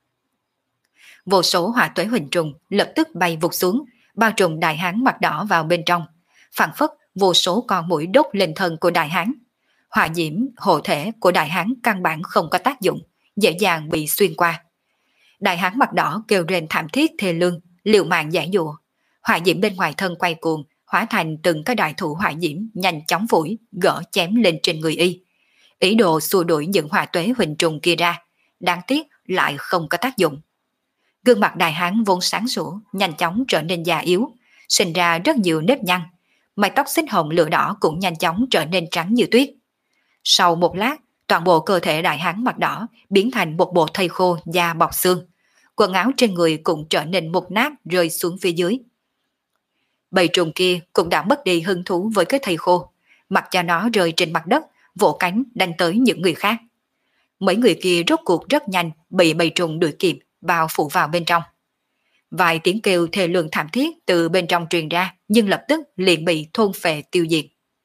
Vô số hỏa tuế huỳnh trùng lập tức bay vụt xuống, bao trùm đại hán mặt đỏ vào bên trong, phảng phất vô số con muỗi đốt lên thân của đại hán. Hỏa diễm hộ thể của đại hán căn bản không có tác dụng, dễ dàng bị xuyên qua. Đại hán mặt đỏ kêu rên thảm thiết thê lương, liều mạng giải dụa. Hỏa diễm bên ngoài thân quay cuồng, hóa thành từng cái đại thụ hỏa diễm nhanh chóng phủi, gỡ chém lên trên người y. Ý đồ xua đuổi những hỏa tuế huỳnh trùng kia ra, đáng tiếc lại không có tác dụng. Gương mặt đại hán vốn sáng sủa, nhanh chóng trở nên già yếu, sinh ra rất nhiều nếp nhăn. Mái tóc xích hồng lửa đỏ cũng nhanh chóng trở nên trắng như tuyết. Sau một lát, toàn bộ cơ thể đại hán mặt đỏ biến thành một bộ thây khô da bọc xương. Quần áo trên người cũng trở nên mục nát rơi xuống phía dưới. Bầy trùng kia cũng đã mất đi hứng thú với cái thây khô, mặc cho nó rơi trên mặt đất, vỗ cánh đánh tới những người khác. Mấy người kia rốt cuộc rất nhanh bị bầy trùng đuổi kịp, bao phủ vào bên trong. Vài tiếng kêu thê lương thảm thiết từ bên trong truyền ra, nhưng lập tức liền bị thôn phệ tiêu diệt.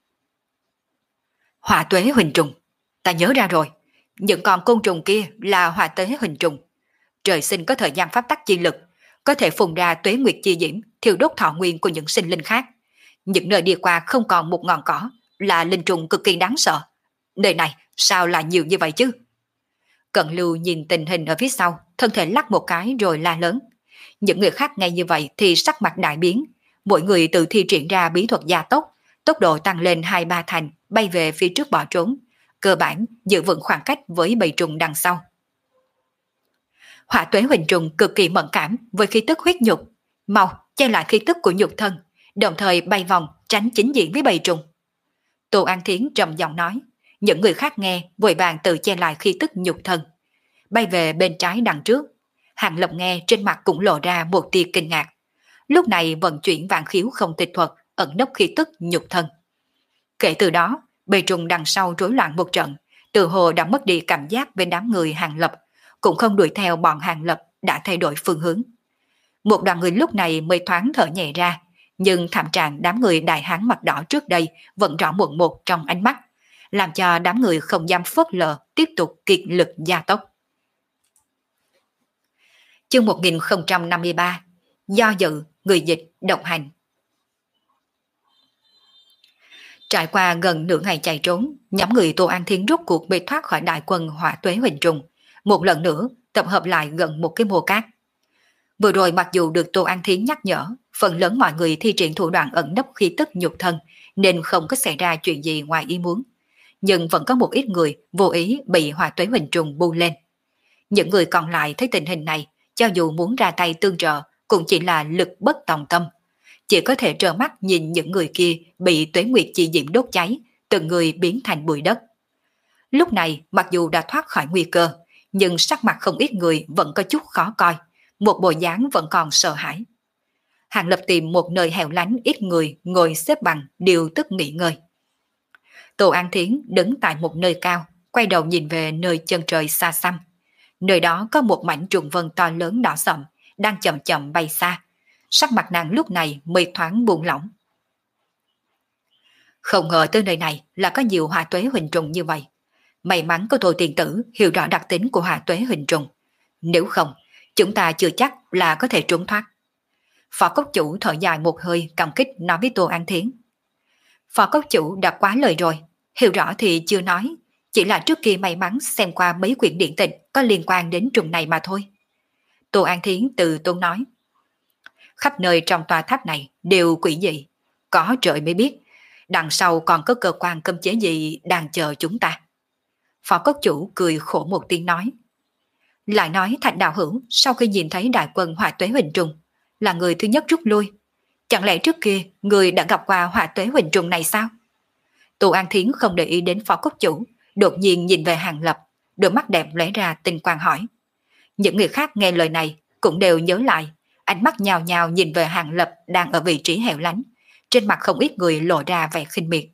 Hỏa tuế huỳnh trùng, ta nhớ ra rồi, những con côn trùng kia là hỏa tuế huỳnh trùng. Trời sinh có thời gian pháp tắc chi lực, có thể phun ra tuế nguyệt chi diễm, thiêu đốt thọ nguyên của những sinh linh khác. Những nơi đi qua không còn một ngọn cỏ, là linh trùng cực kỳ đáng sợ. Nơi này sao lại nhiều như vậy chứ? Cận Lưu nhìn tình hình ở phía sau, thân thể lắc một cái rồi la lớn. Những người khác nghe như vậy thì sắc mặt đại biến, mỗi người tự thi triển ra bí thuật gia tốc, tốc độ tăng lên hai ba thành, bay về phía trước bỏ trốn, cơ bản giữ vững khoảng cách với bầy trùng đằng sau. Hỏa tuế huỳnh trùng cực kỳ mẫn cảm với khí tức huyết nhục, mau che lại khí tức của nhục thân, đồng thời bay vòng tránh chính diện với bầy trùng. Tô An Thiến trầm giọng nói. Những người khác nghe vội vàng tự che lại khí tức nhục thân. Bay về bên trái đằng trước. Hàng Lập nghe trên mặt cũng lộ ra một tia kinh ngạc. Lúc này vận chuyển vạn khiếu không tịch thuật ẩn nấp khí tức nhục thân. Kể từ đó, bầy trùng đằng sau rối loạn một trận, tự hồ đã mất đi cảm giác với đám người Hàng Lập, cũng không đuổi theo bọn Hàng Lập đã thay đổi phương hướng. Một đoàn người lúc này mới thoáng thở nhẹ ra, nhưng thảm trạng đám người đại hán mặt đỏ trước đây vẫn rõ một một trong ánh mắt, làm cho đám người không dám phớt lờ tiếp tục kiệt lực gia tốc. Chương một nghìn không trăm năm mươi ba. Do dự, người dịch, độc hành. Trải qua gần nửa ngày chạy trốn, nhóm người Tô An Thiên rốt cuộc bị thoát khỏi đại quân Hỏa Tuế Huỳnh Trùng, một lần nữa tập hợp lại gần một cái mô cát. Vừa rồi mặc dù được Tô An Thiên nhắc nhở, phần lớn mọi người thi triển thủ đoạn ẩn nấp khí tức nhục thân nên không có xảy ra chuyện gì ngoài ý muốn, nhưng vẫn có một ít người vô ý bị Hỏa Tuế Huỳnh Trùng bu lên. Những người còn lại thấy tình hình này, cho dù muốn ra tay tương trợ cũng chỉ là lực bất tòng tâm, chỉ có thể trơ mắt nhìn những người kia bị tuế nguyệt chi diễm đốt cháy, từng người biến thành bụi đất. Lúc này mặc dù đã thoát khỏi nguy cơ, nhưng sắc mặt không ít người vẫn có chút khó coi, một bộ dáng vẫn còn sợ hãi. Hàng Lập tìm một nơi hẻo lánh ít người ngồi xếp bằng điều tức nghỉ ngơi. Tô An Thiến đứng tại một nơi cao, quay đầu nhìn về nơi chân trời xa xăm. Nơi đó có một mảnh trùng vân to lớn đỏ sậm đang chậm chậm bay xa. Sắc mặt nàng lúc này mới thoáng buông lỏng. Không ngờ tới nơi này là có nhiều Hỏa Tuế Huỳnh Trùng như vậy. May mắn có Tô Tiền Tử hiểu rõ đặc tính của Hỏa Tuế Huỳnh Trùng. Nếu không, chúng ta chưa chắc là có thể trốn thoát. Phó cốc chủ thở dài một hơi cảm kích nói với Tô An Thiến. Phó cốc chủ đã quá lời rồi, hiểu rõ thì chưa nói, chỉ là trước kia may mắn xem qua mấy quyển điện tịch có liên quan đến trùng này mà thôi. Tô An Thiến từ tốn nói. Khắp nơi trong tòa tháp này đều quỷ dị, có trời mới biết, đằng sau còn có cơ quan cấm chế gì đang chờ chúng ta. Phó cốc chủ cười khổ một tiếng nói. Lại nói Thạch đạo hữu sau khi nhìn thấy đại quân Hỏa Tuế Huỳnh Trùng là người thứ nhất rút lui, chẳng lẽ trước kia người đã gặp qua Hỏa Tuế Huỳnh Trùng này sao? Tô An Thiến không để ý đến phó cốc chủ, đột nhiên nhìn về Hàng Lập, đôi mắt đẹp lóe ra tinh quang hỏi. Những người khác nghe lời này cũng đều nhớ lại, ánh mắt nhào nhào nhìn về Hàng Lập đang ở vị trí hẻo lánh, trên mặt không ít người lộ ra vẻ khinh miệt.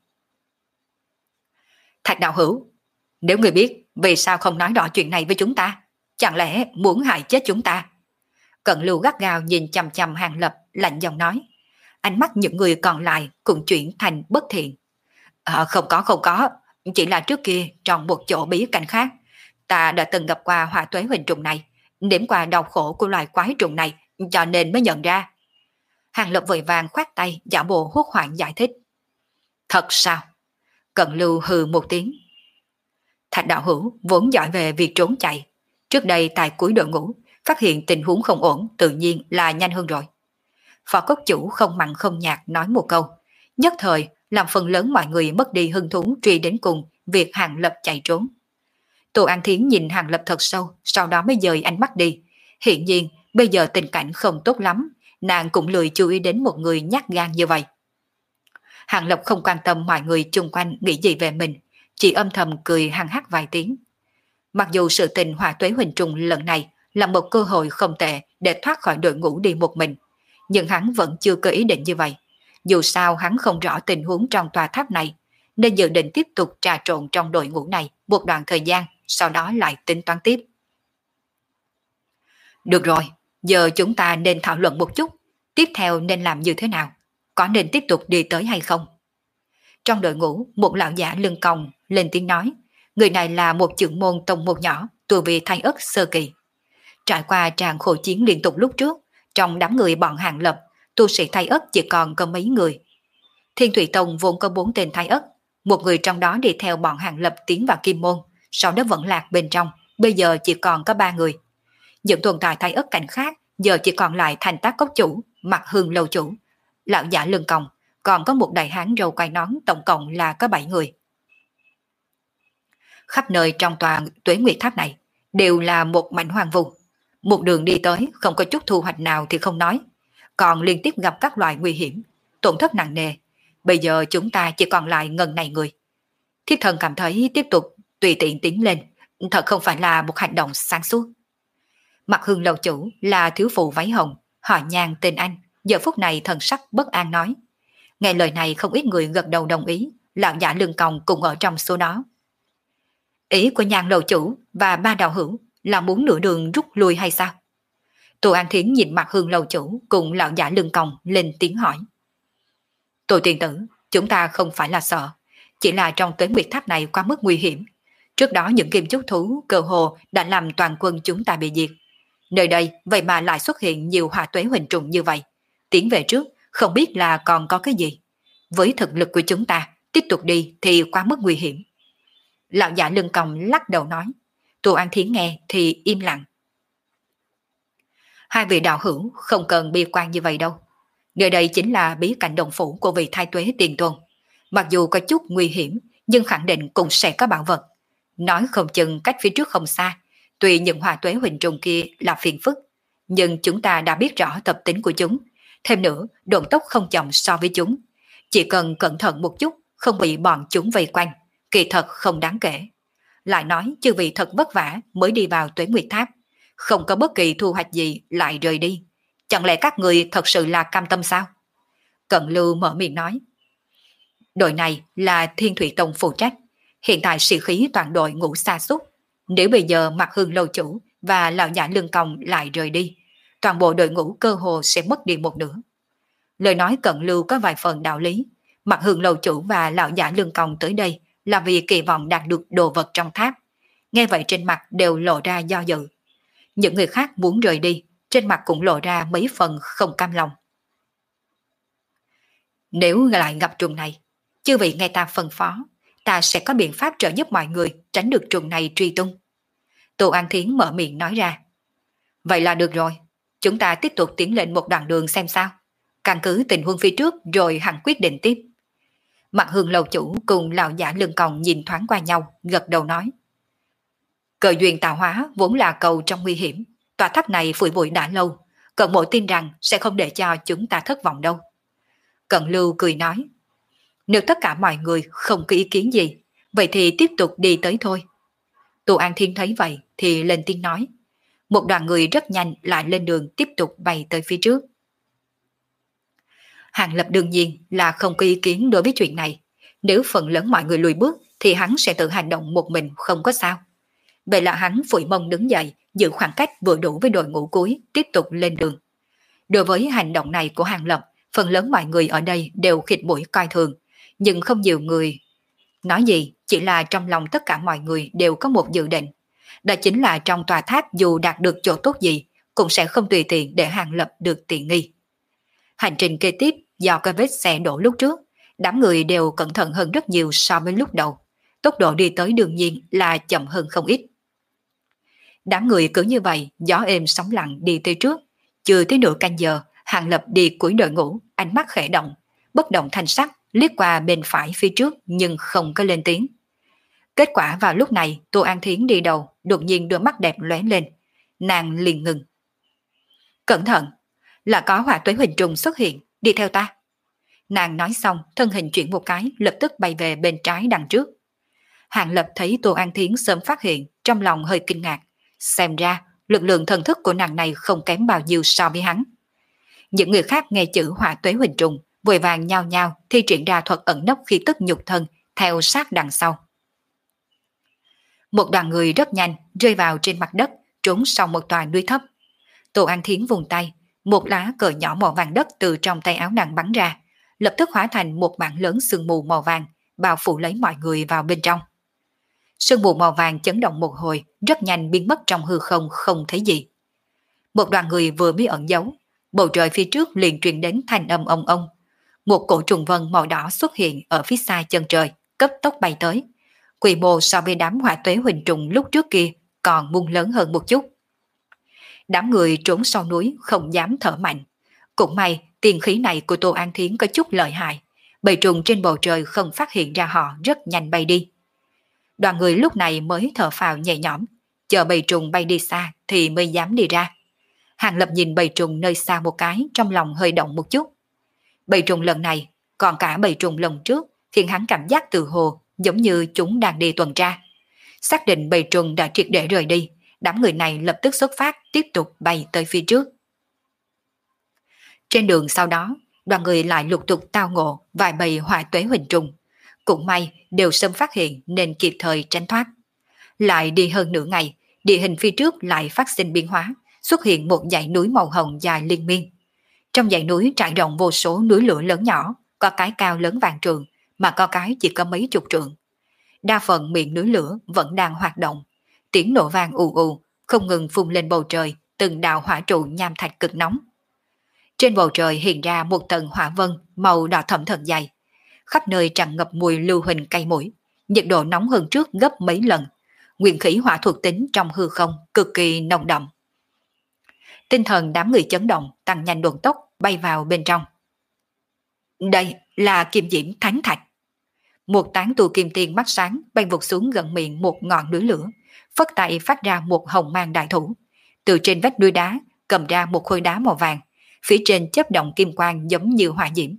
Thạch đạo hữu, nếu người biết vì sao không nói rõ chuyện này với chúng ta, chẳng lẽ muốn hại chết chúng ta? Cận Lưu gắt gao nhìn chằm chằm Hàng Lập, lạnh giọng nói. Ánh mắt những người còn lại cũng chuyển thành bất thiện. À, không có không có, chỉ là trước kia trong một chỗ bí cảnh khác, ta đã từng gặp qua Hỏa Tuế Huỳnh Trùng này, nếm qua đau khổ của loài quái trùng này, cho nên mới nhận ra. Hàng Lập vội vàng khoát tay giả bộ hốt hoảng giải thích. Thật sao? Cận Lưu hừ một tiếng. Thạch đạo hữu vốn giỏi về việc trốn chạy, trước đây tại cuối đội ngũ phát hiện tình huống không ổn tự nhiên là nhanh hơn rồi. Phó cốc chủ không mặn không nhạt nói một câu, nhất thời làm phần lớn mọi người mất đi hứng thú truy đến cùng việc Hàng Lập chạy trốn. Tô An Thiến nhìn Hàng Lập thật sâu, sau đó mới dời ánh mắt đi. Hiện nhiên bây giờ tình cảnh không tốt lắm, nàng cũng lười chú ý đến một người nhát gan như vậy. Hàng Lập không quan tâm mọi người chung quanh nghĩ gì về mình, chỉ âm thầm cười hăng hắc vài tiếng. Mặc dù sự tình Hỏa Tuế Huỳnh Trùng lần này là một cơ hội không tệ để thoát khỏi đội ngũ đi một mình, nhưng hắn vẫn chưa có ý định như vậy. Dù sao hắn không rõ tình huống trong tòa tháp này, nên dự định tiếp tục trà trộn trong đội ngũ này một đoạn thời gian, sau đó lại tính toán tiếp. Được rồi, giờ chúng ta nên thảo luận một chút, tiếp theo nên làm như thế nào, có nên tiếp tục đi tới hay không? Trong đội ngũ, một lão giả lưng còng lên tiếng nói, người này là một trưởng môn tông môn nhỏ, tuổi vì Thái Ất sơ kỳ. Trải qua tràng khổ chiến liên tục lúc trước, trong đám người bọn Hàng Lập, tu sĩ Thái Ất chỉ còn có mấy người. Thiên Thủy Tông vốn có bốn tên Thái Ất, một người trong đó đi theo bọn Hàng Lập tiến vào Kim Môn, sau đó vẫn lạc bên trong, bây giờ chỉ còn có ba người. Những tồn tại Thái Ất cảnh khác giờ chỉ còn lại Thành Tác Cốc chủ, Mặt Hương lâu chủ, lão giả lưng còng, còn có một đại hán râu quai nón, tổng cộng là có bảy người. Khắp nơi trong tòa Tuế Nguyệt Tháp này đều là một mảnh hoang vu. Một đường đi tới không có chút thu hoạch nào thì không nói, còn liên tiếp gặp các loại nguy hiểm, tổn thất nặng nề. bây giờ chúng ta chỉ còn lại ngần này người. Thiếp thân cảm thấy tiếp tục tùy tiện tiến lên, thật không phải là một hành động sáng suốt. Mặt Hương lầu chủ là thiếu phụ váy hồng, họ Nhan tên Anh, giờ phút này thần sắc bất an nói. Nghe lời này không ít người gật đầu đồng ý, lão giả lưng còng cùng ở trong số đó. Ý của Nhan lầu chủ và ba đạo hữu là muốn nửa đường rút lui hay sao? Tô An Thiến nhìn Mặt Hương lầu chủ cùng lão giả lưng còng lên tiếng hỏi. Tô tiên tử, chúng ta không phải là sợ, chỉ là trong Tuế Nguyệt Tháp này quá mức nguy hiểm. Trước đó những kim chúc thú cơ hồ đã làm toàn quân chúng ta bị diệt. Nơi đây vậy mà lại xuất hiện nhiều hỏa tuế huỳnh trùng như vậy. Tiến về trước không biết là còn có cái gì. Với thực lực của chúng ta, tiếp tục đi thì quá mức nguy hiểm. Lão giả lưng còng lắc đầu nói. Tô An Thiến nghe thì im lặng. Hai vị đạo hữu không cần bi quan như vậy đâu. Nơi đây chính là bí cảnh đồng phủ của vị thái tuế tiền tôn. Mặc dù có chút nguy hiểm, nhưng khẳng định cũng sẽ có bảo vật. Nói không chừng cách phía trước không xa, tuy những hỏa tuế huỳnh trùng kia là phiền phức, nhưng chúng ta đã biết rõ tập tính của chúng. Thêm nữa, độn tốc không chậm so với chúng. Chỉ cần cẩn thận một chút, không bị bọn chúng vây quanh, kỳ thật không đáng kể. Lại nói chư vị thật vất vả mới đi vào Tuế Nguyệt Tháp, không có bất kỳ thu hoạch gì lại rời đi. Chẳng lẽ các người thật sự là cam tâm sao? Cận Lưu mở miệng nói. Đội này là Thiên Thủy Tông phụ trách, hiện tại sĩ khí toàn đội ngủ sa sút. Nếu bây giờ Mặt Hương lâu chủ và lão giả lương công lại rời đi, toàn bộ đội ngũ cơ hồ sẽ mất đi một nửa. Lời nói Cận Lưu có vài phần đạo lý. Mặt Hương lâu chủ và lão giả lương công tới đây là vì kỳ vọng đạt được đồ vật trong tháp. Nghe vậy trên mặt đều lộ ra do dự. Những người khác muốn rời đi, trên mặt cũng lộ ra mấy phần không cam lòng. Nếu lại gặp trùng này, chư vị nghe ta phân phó, ta sẽ có biện pháp trợ giúp mọi người tránh được trùng này truy tung. Tô An Thiến mở miệng nói ra. Vậy là được rồi, chúng ta tiếp tục tiến lên một đoạn đường xem sao. Căn cứ tình huống phía trước rồi hẳn quyết định tiếp. Mặt Hương lầu chủ cùng lão giả lưng còng nhìn thoáng qua nhau, gật đầu nói. Cờ duyên tạo hóa vốn là cầu trong nguy hiểm. Tòa tháp này phủi bụi đã lâu, Cận Mộ tin rằng sẽ không để cho chúng ta thất vọng đâu. Cận Lưu cười nói. Nếu tất cả mọi người không có ý kiến gì, vậy thì tiếp tục đi tới thôi. Tô An Thiên thấy vậy thì lên tiếng nói. Một đoàn người rất nhanh lại lên đường tiếp tục bay tới phía trước. Hàng Lập đương nhiên là không có ý kiến đối với chuyện này. Nếu phần lớn mọi người lùi bước thì hắn sẽ tự hành động một mình không có sao. Vậy là hắn phủi mông đứng dậy, giữ khoảng cách vừa đủ với đội ngũ cuối, tiếp tục lên đường. Đối với hành động này của Hàng Lập, phần lớn mọi người ở đây đều khịt mũi coi thường, nhưng không nhiều người nói gì, chỉ là trong lòng tất cả mọi người đều có một dự định. Đó chính là trong tòa tháp dù đạt được chỗ tốt gì, cũng sẽ không tùy tiện để Hàng Lập được tiện nghi. Hành trình kế tiếp do cái vết xe đổ lúc trước, đám người đều cẩn thận hơn rất nhiều so với lúc đầu. Tốc độ đi tới đương nhiên là chậm hơn không ít. Đám người cứ như vậy, gió êm sóng lặng đi tới trước. Chưa tới nửa canh giờ, Hàng Lập đi cuối đội ngũ, ánh mắt khẽ động, bất động thanh sắc, liếc qua bên phải phía trước nhưng không có lên tiếng. Kết quả vào lúc này, Tô An Thiến đi đầu, đột nhiên đôi mắt đẹp lóe lên. Nàng liền ngừng. Cẩn thận, là có hỏa tuế huỳnh trùng xuất hiện, đi theo ta. Nàng nói xong, thân hình chuyển một cái, lập tức bay về bên trái đằng trước. Hàng Lập thấy Tô An Thiến sớm phát hiện, trong lòng hơi kinh ngạc. Xem ra, lực lượng thần thức của nàng này không kém bao nhiêu so với hắn. Những người khác nghe chữ hỏa tuế huỳnh trùng, vội vàng nhao nhao thi triển ra thuật ẩn nấp khí tức nhục thân, theo sát đằng sau. Một đoàn người rất nhanh rơi vào trên mặt đất, trốn sau một tòa núi thấp. Tô An Thiến vùng tay, một lá cờ nhỏ màu vàng đất từ trong tay áo nàng bắn ra, lập tức hóa thành một mảng lớn sương mù màu vàng, bao phủ lấy mọi người vào bên trong. Sương mù màu vàng chấn động một hồi, rất nhanh biến mất trong hư không không thấy gì. Một đoàn người vừa mới ẩn giấu, bầu trời phía trước liền truyền đến thanh âm ông ông. Một cổ trùng vân màu đỏ xuất hiện ở phía xa chân trời, cấp tốc bay tới. Quy mô so với đám hỏa tuế huỳnh trùng lúc trước kia còn muôn lớn hơn một chút. Đám người trốn sau núi không dám thở mạnh. Cũng may tiền khí này của Tô An Thiến có chút lợi hại. Bầy trùng trên bầu trời không phát hiện ra họ, rất nhanh bay đi. Đoàn người lúc này mới thở phào nhẹ nhõm, chờ bầy trùng bay đi xa thì mới dám đi ra. Hàng Lập nhìn bầy trùng nơi xa một cái, trong lòng hơi động một chút. Bầy trùng lần này còn cả bầy trùng lần trước khiến hắn cảm giác từ hồ giống như chúng đang đi tuần tra. Xác định bầy trùng đã triệt để rời đi, đám người này lập tức xuất phát tiếp tục bay tới phía trước. Trên đường sau đó, đoàn người lại lục tục tao ngộ vài bầy hỏa tuế huỳnh trùng. Cũng may đều sớm phát hiện nên kịp thời tránh thoát. Lại đi hơn nửa ngày, địa hình phía trước lại phát sinh biến hóa, xuất hiện một dãy núi màu hồng dài liên miên. Trong dãy núi trải rộng vô số núi lửa lớn nhỏ, có cái cao lớn vạn trượng, mà có cái chỉ có mấy chục trượng. Đa phần miệng núi lửa vẫn đang hoạt động, tiếng nổ vang ù ù, không ngừng phun lên bầu trời, từng đạo hỏa trụ nham thạch cực nóng. Trên bầu trời hiện ra một tầng hỏa vân màu đỏ thẫm thật dày, khắp nơi tràn ngập mùi lưu huỳnh cay mũi, nhiệt độ nóng hơn trước gấp mấy lần, nguyên khí hỏa thuộc tính trong hư không cực kỳ nồng đậm. Tinh thần đám người chấn động, tăng nhanh độn tốc bay vào bên trong. Đây là kim diễm thánh thạch. Một tán tu kim tiên mắt sáng bay vụt xuống gần miệng một ngọn núi lửa, phất tay phát ra một hồng mang đại thủ, từ trên vách núi đá cầm ra một khối đá màu vàng, phía trên chớp động kim quang giống như hỏa diễm.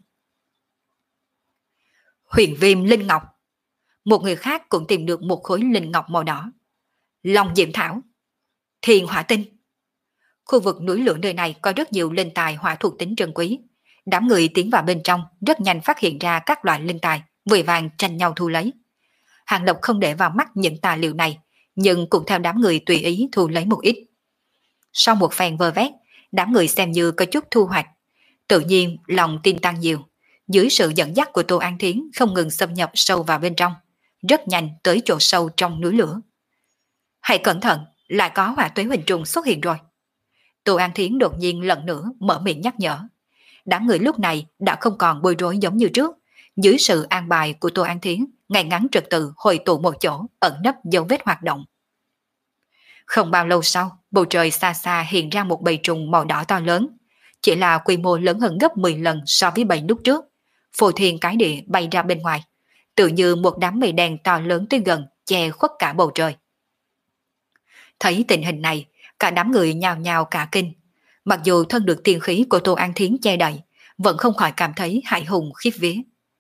Huyền viêm linh ngọc. Một người khác cũng tìm được một khối linh ngọc màu đỏ. Long diệm thảo, thiên hỏa tinh. Khu vực núi lửa nơi này có rất nhiều linh tài hỏa thuộc tính trân quý. Đám người tiến vào bên trong rất nhanh phát hiện ra các loại linh tài, vội vàng tranh nhau thu lấy. Hàng Lộc không để vào mắt những tài liệu này, nhưng cũng theo đám người tùy ý thu lấy một ít. Sau một phen vơ vét, đám người xem như có chút thu hoạch. Tự nhiên lòng tin tăng nhiều, dưới sự dẫn dắt của Tô An Thiến không ngừng xâm nhập sâu vào bên trong, rất nhanh tới chỗ sâu trong núi lửa. Hãy cẩn thận, lại có hỏa tuế huỳnh trùng xuất hiện rồi. Tô An Thiến đột nhiên lần nữa mở miệng nhắc nhở. Đám người lúc này đã không còn bối rối giống như trước, dưới sự an bài của Tô An Thiến, ngay ngắn trật tự hội tụ một chỗ, ẩn nấp dấu vết hoạt động. Không bao lâu sau, bầu trời xa xa hiện ra một bầy trùng màu đỏ to lớn, chỉ là quy mô lớn hơn gấp mười lần so với bầy lúc trước. Phô thiên cái địa bay ra bên ngoài, tự như một đám mây đen to lớn tới gần, che khuất cả bầu trời. Thấy tình hình này, cả đám người nhào nhào cả kinh. Mặc dù thân được tiên khí của Tô An Thiến che đậy, vẫn không khỏi cảm thấy hãi hùng khiếp vía.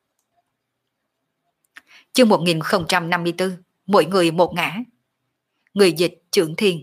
Chương một nghìn không trăm năm mươi tư, mỗi người một ngã. Người dịch Trưởng Thiên.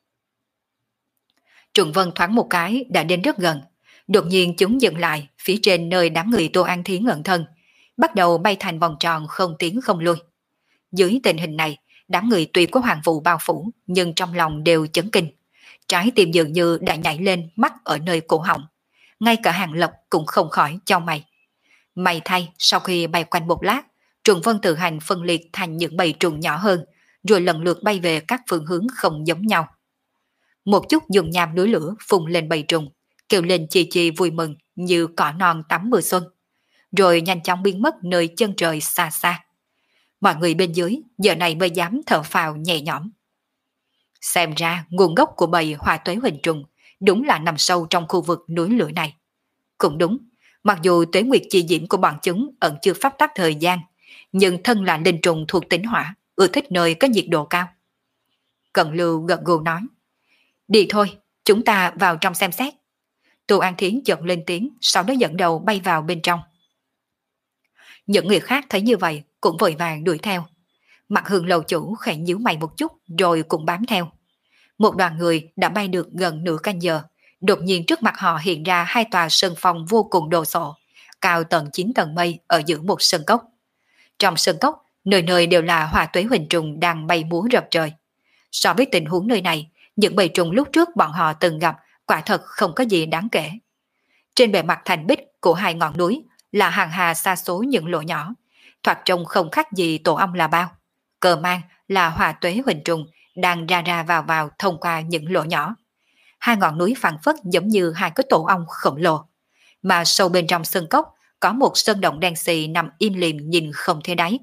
Trùng Vân thoáng một cái đã đến rất gần, đột nhiên chúng dừng lại phía trên nơi đám người Tô An Thiến ẩn thân, bắt đầu bay thành vòng tròn không tiến không lui. Dưới tình hình này, đám người tuy có hoàng vụ bao phủ nhưng trong lòng đều chấn kinh, trái tim dường như đã nhảy lên mắc ở nơi cổ họng. Ngay cả Hàng Lộc cũng không khỏi chau mày. May thay, sau khi bay quanh một lát, Trùng Vân tự hành phân liệt thành những bầy trùng nhỏ hơn, rồi lần lượt bay về các phương hướng không giống nhau. Một chút dùng nham núi lửa phun lên bầy trùng, kêu lên chi chi vui mừng như cỏ non tắm mùa xuân, rồi nhanh chóng biến mất nơi chân trời xa xa. Mọi người bên dưới giờ này mới dám thở phào nhẹ nhõm. Xem ra nguồn gốc của bầy hỏa tuế huỳnh trùng đúng là nằm sâu trong khu vực núi lửa này. Cũng đúng, mặc dù tuế nguyệt chi diễm của bọn chúng ẩn chưa pháp tắc thời gian, nhưng thân là linh trùng thuộc tính hỏa, ưa thích nơi có nhiệt độ cao. Cận Lưu gật gù nói, đi thôi, chúng ta vào trong xem xét. Tô An Thiến chợt lên tiếng, sau đó dẫn đầu bay vào bên trong. Những người khác thấy như vậy cũng vội vàng đuổi theo. Mặt Hương lầu chủ khẽ nhíu mày một chút rồi cũng bám theo. Một đoàn người đã bay được gần nửa canh giờ, đột nhiên trước mặt họ hiện ra hai tòa sơn phong vô cùng đồ sộ, cao tận chín tầng mây ở giữa một sơn cốc. Trong sơn cốc, nơi nơi đều là hỏa tuế huỳnh trùng đang bay múa rập trời. So với tình huống nơi này, những bầy trùng lúc trước bọn họ từng gặp quả thật không có gì đáng kể. Trên bề mặt thành bích của hai ngọn núi là hàng hà sa số những lỗ nhỏ, thoạt trông không khác gì tổ ong là bao. Cờ mang là hỏa tuế huỳnh trùng đang ra ra vào vào thông qua những lỗ nhỏ. Hai ngọn núi phảng phất giống như hai cái tổ ong khổng lồ, mà sâu bên trong sơn cốc có một sơn động đen xì nằm im lìm nhìn không thấy đáy.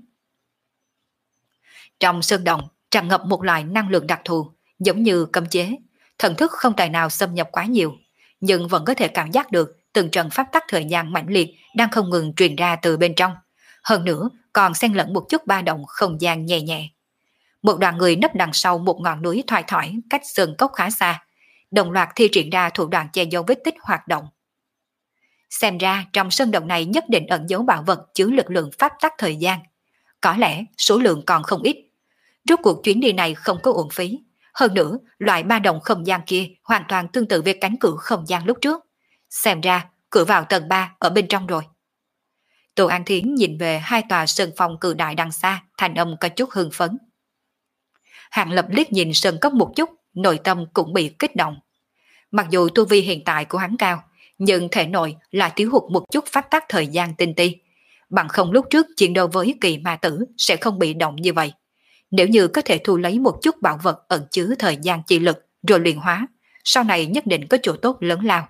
Trong sơn động tràn ngập một loại năng lượng đặc thù, giống như cấm chế, thần thức không tài nào xâm nhập quá nhiều, nhưng vẫn có thể cảm giác được từng trận pháp tắc thời gian mãnh liệt đang không ngừng truyền ra từ bên trong. Hơn nữa còn xen lẫn một chút ba động không gian nhẹ nhẹ. Một đoàn người nấp đằng sau một ngọn núi thoải thoải cách sơn cốc khá xa, đồng loạt thi triển ra thủ đoạn che giấu vết tích hoạt động. Xem ra trong sơn động này nhất định ẩn giấu bảo vật chứa lực lượng pháp tắc thời gian. Có lẽ số lượng còn không ít. Rốt cuộc chuyến đi này không có uổng phí. Hơn nữa, loại ba đồng không gian kia hoàn toàn tương tự với cánh cửa không gian lúc trước. Xem ra, cửa vào tầng ba ở bên trong rồi. Tô An Thiến nhìn về hai tòa sơn phong cự đại đằng xa, thành âm có chút hưng phấn. Hàng Lập liếc nhìn sơn cốc một chút, nội tâm cũng bị kích động. Mặc dù tu vi hiện tại của hắn cao, nhưng thể nội lại thiếu hụt một chút pháp tắc thời gian tinh ti. Bằng không lúc trước chiến đấu với kỳ ma tử sẽ không bị động như vậy. Nếu như có thể thu lấy một chút bảo vật ẩn chứa thời gian chi lực rồi luyện hóa, sau này nhất định có chỗ tốt lớn lao.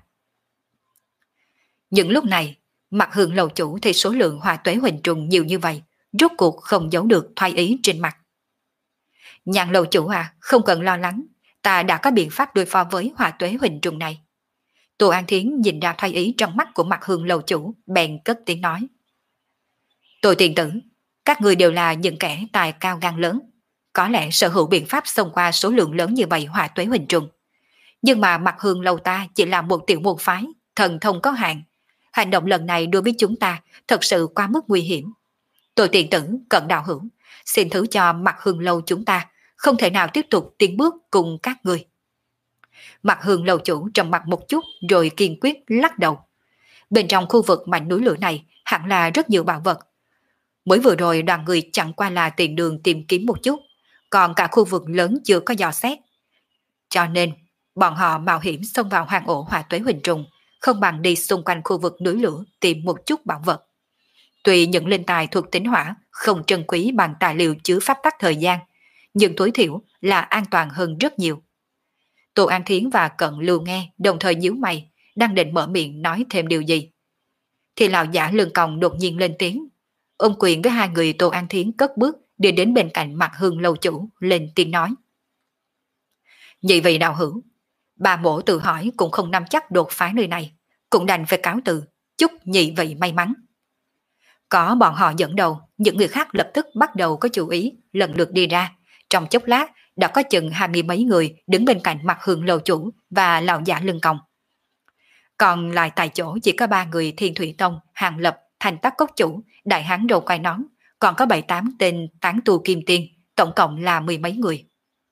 Những lúc này, mặt Hương lầu chủ thì số lượng hỏa tuế huỳnh trùng nhiều như vậy, rốt cuộc không giấu được thoái ý trên mặt. Nhàn lầu chủ à, không cần lo lắng, ta đã có biện pháp đối phó với hỏa tuế huỳnh trùng này. Tô An Thiến nhìn ra thoái ý trong mắt của mặt Hương lầu chủ, bèn cất tiếng nói. Tôi tiền tử, các người đều là những kẻ tài cao gan lớn, có lẽ sở hữu biện pháp xông qua số lượng lớn như vậy hỏa tuế huỳnh trùng. Nhưng mà mặt Hương lầu ta chỉ là một tiểu môn phái, thần thông có hạn. Hành động lần này đối với chúng ta thật sự quá mức nguy hiểm. Tôi tiền tử, cận đạo hữu, xin thứ cho mặt Hương lâu chúng ta không thể nào tiếp tục tiến bước cùng các người. Mặt Hương lâu chủ trầm mặt một chút rồi kiên quyết lắc đầu. Bên trong khu vực mảnh núi lửa này hẳn là rất nhiều bảo vật. Mới vừa rồi đoàn người chẳng qua là tìm đường tìm kiếm một chút, còn cả khu vực lớn chưa có dò xét. Cho nên, bọn họ mạo hiểm xông vào hang ổ hỏa tuế huỳnh trùng, không bằng đi xung quanh khu vực núi lửa tìm một chút bảo vật. Tuy những linh tài thuộc tính hỏa không trân quý bằng tài liệu chứa pháp tắc thời gian, nhưng tối thiểu là an toàn hơn rất nhiều. Tô An Thiến và Cận Lưu nghe đồng thời nhíu mày, đang định mở miệng nói thêm điều gì. Thì lão giả lưng còng đột nhiên lên tiếng, ôm quyền với hai người. Tô An Thiến cất bước đi đến bên cạnh mặt Hương lâu chủ, lên tiếng nói. Nhị vị đạo hữu, bà mổ tự hỏi cũng không nắm chắc đột phá nơi này, cũng đành phải cáo từ, chúc nhị vị may mắn. Có bọn họ dẫn đầu, những người khác lập tức bắt đầu có chú ý, lần lượt đi ra. Trong chốc lát, đã có chừng hai mươi mấy người đứng bên cạnh mặt Hương lầu chủ và lão giả lưng còng. Còn lại tại chỗ chỉ có ba người Thiên Thủy Tông, Hàng Lập, Thành Tắc Cốc chủ, Đại Hán Đầu Quai Nón, còn có bảy tám tên tán tu kim tiên, tổng cộng là mười mấy người.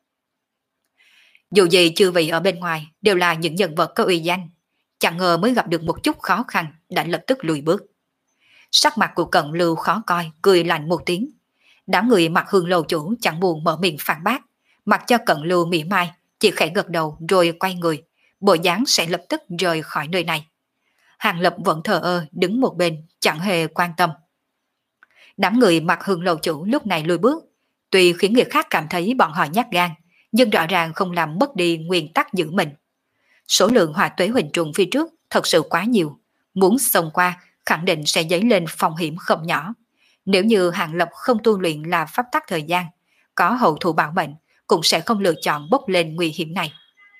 Dù gì chư vị ở bên ngoài đều là những nhân vật có uy danh, chẳng ngờ mới gặp được một chút khó khăn đã lập tức lùi bước. Sắc mặt của Cận Lưu khó coi, cười lạnh một tiếng. Đám người mặt Hương lầu chủ chẳng buồn mở miệng phản bác, mặc cho Cận Lưu mỉa mai, chỉ khẽ gật đầu rồi quay người, bộ dáng sẽ lập tức rời khỏi nơi này. Hàng Lập vẫn thờ ơ đứng một bên, chẳng hề quan tâm. Đám người mặt Hương lầu chủ lúc này lùi bước, tuy khiến người khác cảm thấy bọn họ nhát gan, nhưng rõ ràng không làm mất đi nguyên tắc giữ mình. Số lượng hỏa tuế huỳnh trùng phía trước thật sự quá nhiều, muốn xông qua khẳng định sẽ dấy lên phong hiểm không nhỏ. Nếu như Hàng Lập không tu luyện là pháp tắc thời gian, có hậu thủ bảo mệnh, cũng sẽ không lựa chọn bốc lên nguy hiểm này.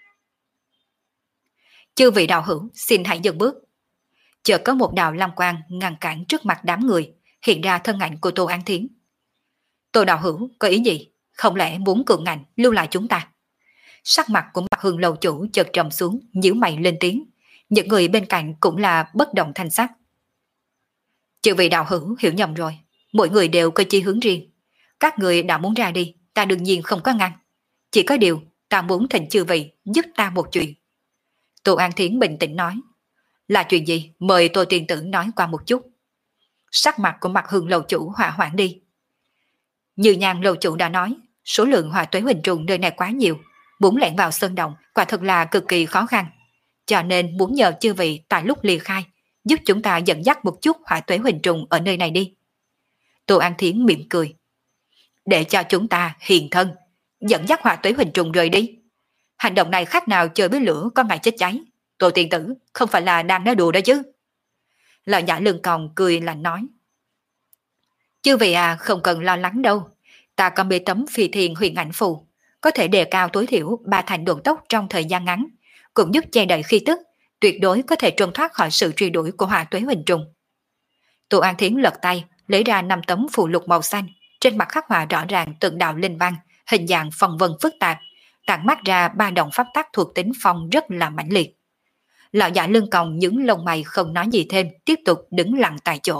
Chư vị đạo hữu, xin hãy dừng bước. Chợt có một đạo lam quang ngăn cản trước mặt đám người, hiện ra thân ảnh của Tô An Thiến. Tô đạo hữu có ý gì? Không lẽ muốn cường ngạnh lưu lại chúng ta? Sắc mặt của mặt Hương lầu chủ chợt trầm xuống, nhíu mày lên tiếng. Những người bên cạnh cũng là bất động thanh sắc. Chư vị đạo hữu hiểu nhầm rồi, mỗi người đều có chí hướng riêng. Các người đã muốn ra đi, ta đương nhiên không có ngăn. Chỉ có điều, ta muốn thỉnh chư vị giúp ta một chuyện. Tô An Thiến bình tĩnh nói. Là chuyện gì? Mời Tô tiền tử nói qua một chút. Sắc mặt của mặt Hương lầu chủ hỏa hoãn đi. Như Nhan lầu chủ đã nói, số lượng hỏa tuế huỳnh trùng nơi này quá nhiều, muốn lẻn vào sơn động quả thật là cực kỳ khó khăn. Cho nên muốn nhờ chư vị tại lúc ly khai, giúp chúng ta dẫn dắt một chút hỏa tuế huỳnh trùng ở nơi này đi. Tô An Thiến mỉm cười. Để cho chúng ta hiền thân, dẫn dắt hỏa tuế huỳnh trùng rời đi. Hành động này khác nào chơi với lửa có ngày chết cháy. Tô tiền tử không phải là đang nói đùa đó chứ. Lão giả lưng còng cười lạnh nói. Chư vị à, không cần lo lắng đâu. Ta có bê tấm phi thiền huyền ảnh phù, có thể đề cao tối thiểu ba thành độ tốc trong thời gian ngắn, cũng giúp che đậy khí tức, tuyệt đối có thể trốn thoát khỏi sự truy đuổi của hỏa tuế huỳnh trùng. Tô An Thiến lật tay, lấy ra năm tấm phù lục màu xanh, trên mặt khắc họa rõ ràng từng đạo linh văn, hình dạng phong vân phức tạp, tản mát ra ba động pháp tắc thuộc tính phong rất là mãnh liệt. Lão giả lưng còng những lông mày không nói gì thêm, tiếp tục đứng lặng tại chỗ.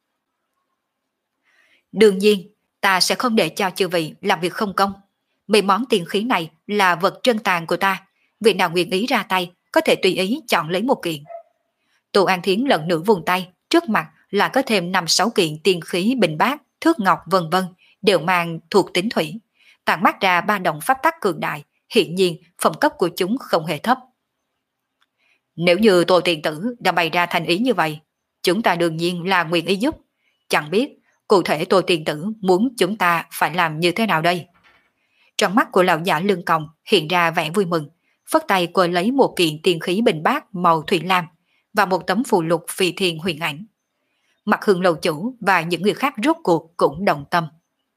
Đương nhiên, ta sẽ không để cho chư vị làm việc không công. Mấy món tiền khí này là vật trân tàn của ta, vị nào nguyện ý ra tay có thể tùy ý chọn lấy một kiện. Tô An Thiến lần nữa vùng tay, trước mặt là có thêm năm sáu kiện tiền khí bình bát, thước ngọc vân vân, đều mang thuộc tính thủy, tản mát ra ba động pháp tắc cường đại, hiện nhiên phẩm cấp của chúng không hề thấp. Nếu như Tô tiền tử đã bày ra thành ý như vậy, chúng ta đương nhiên là nguyện ý giúp. Chẳng biết cụ thể Tô tiền tử muốn chúng ta phải làm như thế nào đây? Trong mắt của lão giả lưng còng hiện ra vẻ vui mừng, phất tay cô lấy một kiện tiền khí bình bát màu thủy lam và một tấm phù lục phi thiên huyền ảnh. Mặt Hương lầu chủ và những người khác rốt cuộc cũng đồng tâm.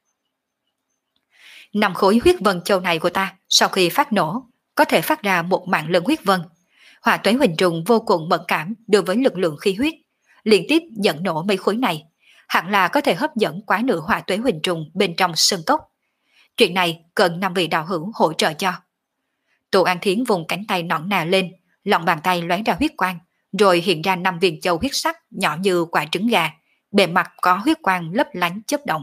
Năm khối huyết vân châu này của ta sau khi phát nổ có thể phát ra một mạng lớn huyết vân. Hỏa tuế huỳnh trùng vô cùng mẫn cảm đối với lực lượng khí huyết, liên tiếp dẫn nổ mấy khối này, hẳn là có thể hấp dẫn quá nửa hỏa tuế huỳnh trùng bên trong sơn cốc. Chuyện này cần năm vị đạo hữu hỗ trợ cho. Tô An Thiến vùng cánh tay nõn nà lên, lòng bàn tay lóe ra huyết quang, rồi hiện ra năm viên châu huyết sắc nhỏ như quả trứng gà, bề mặt có huyết quang lấp lánh chớp động.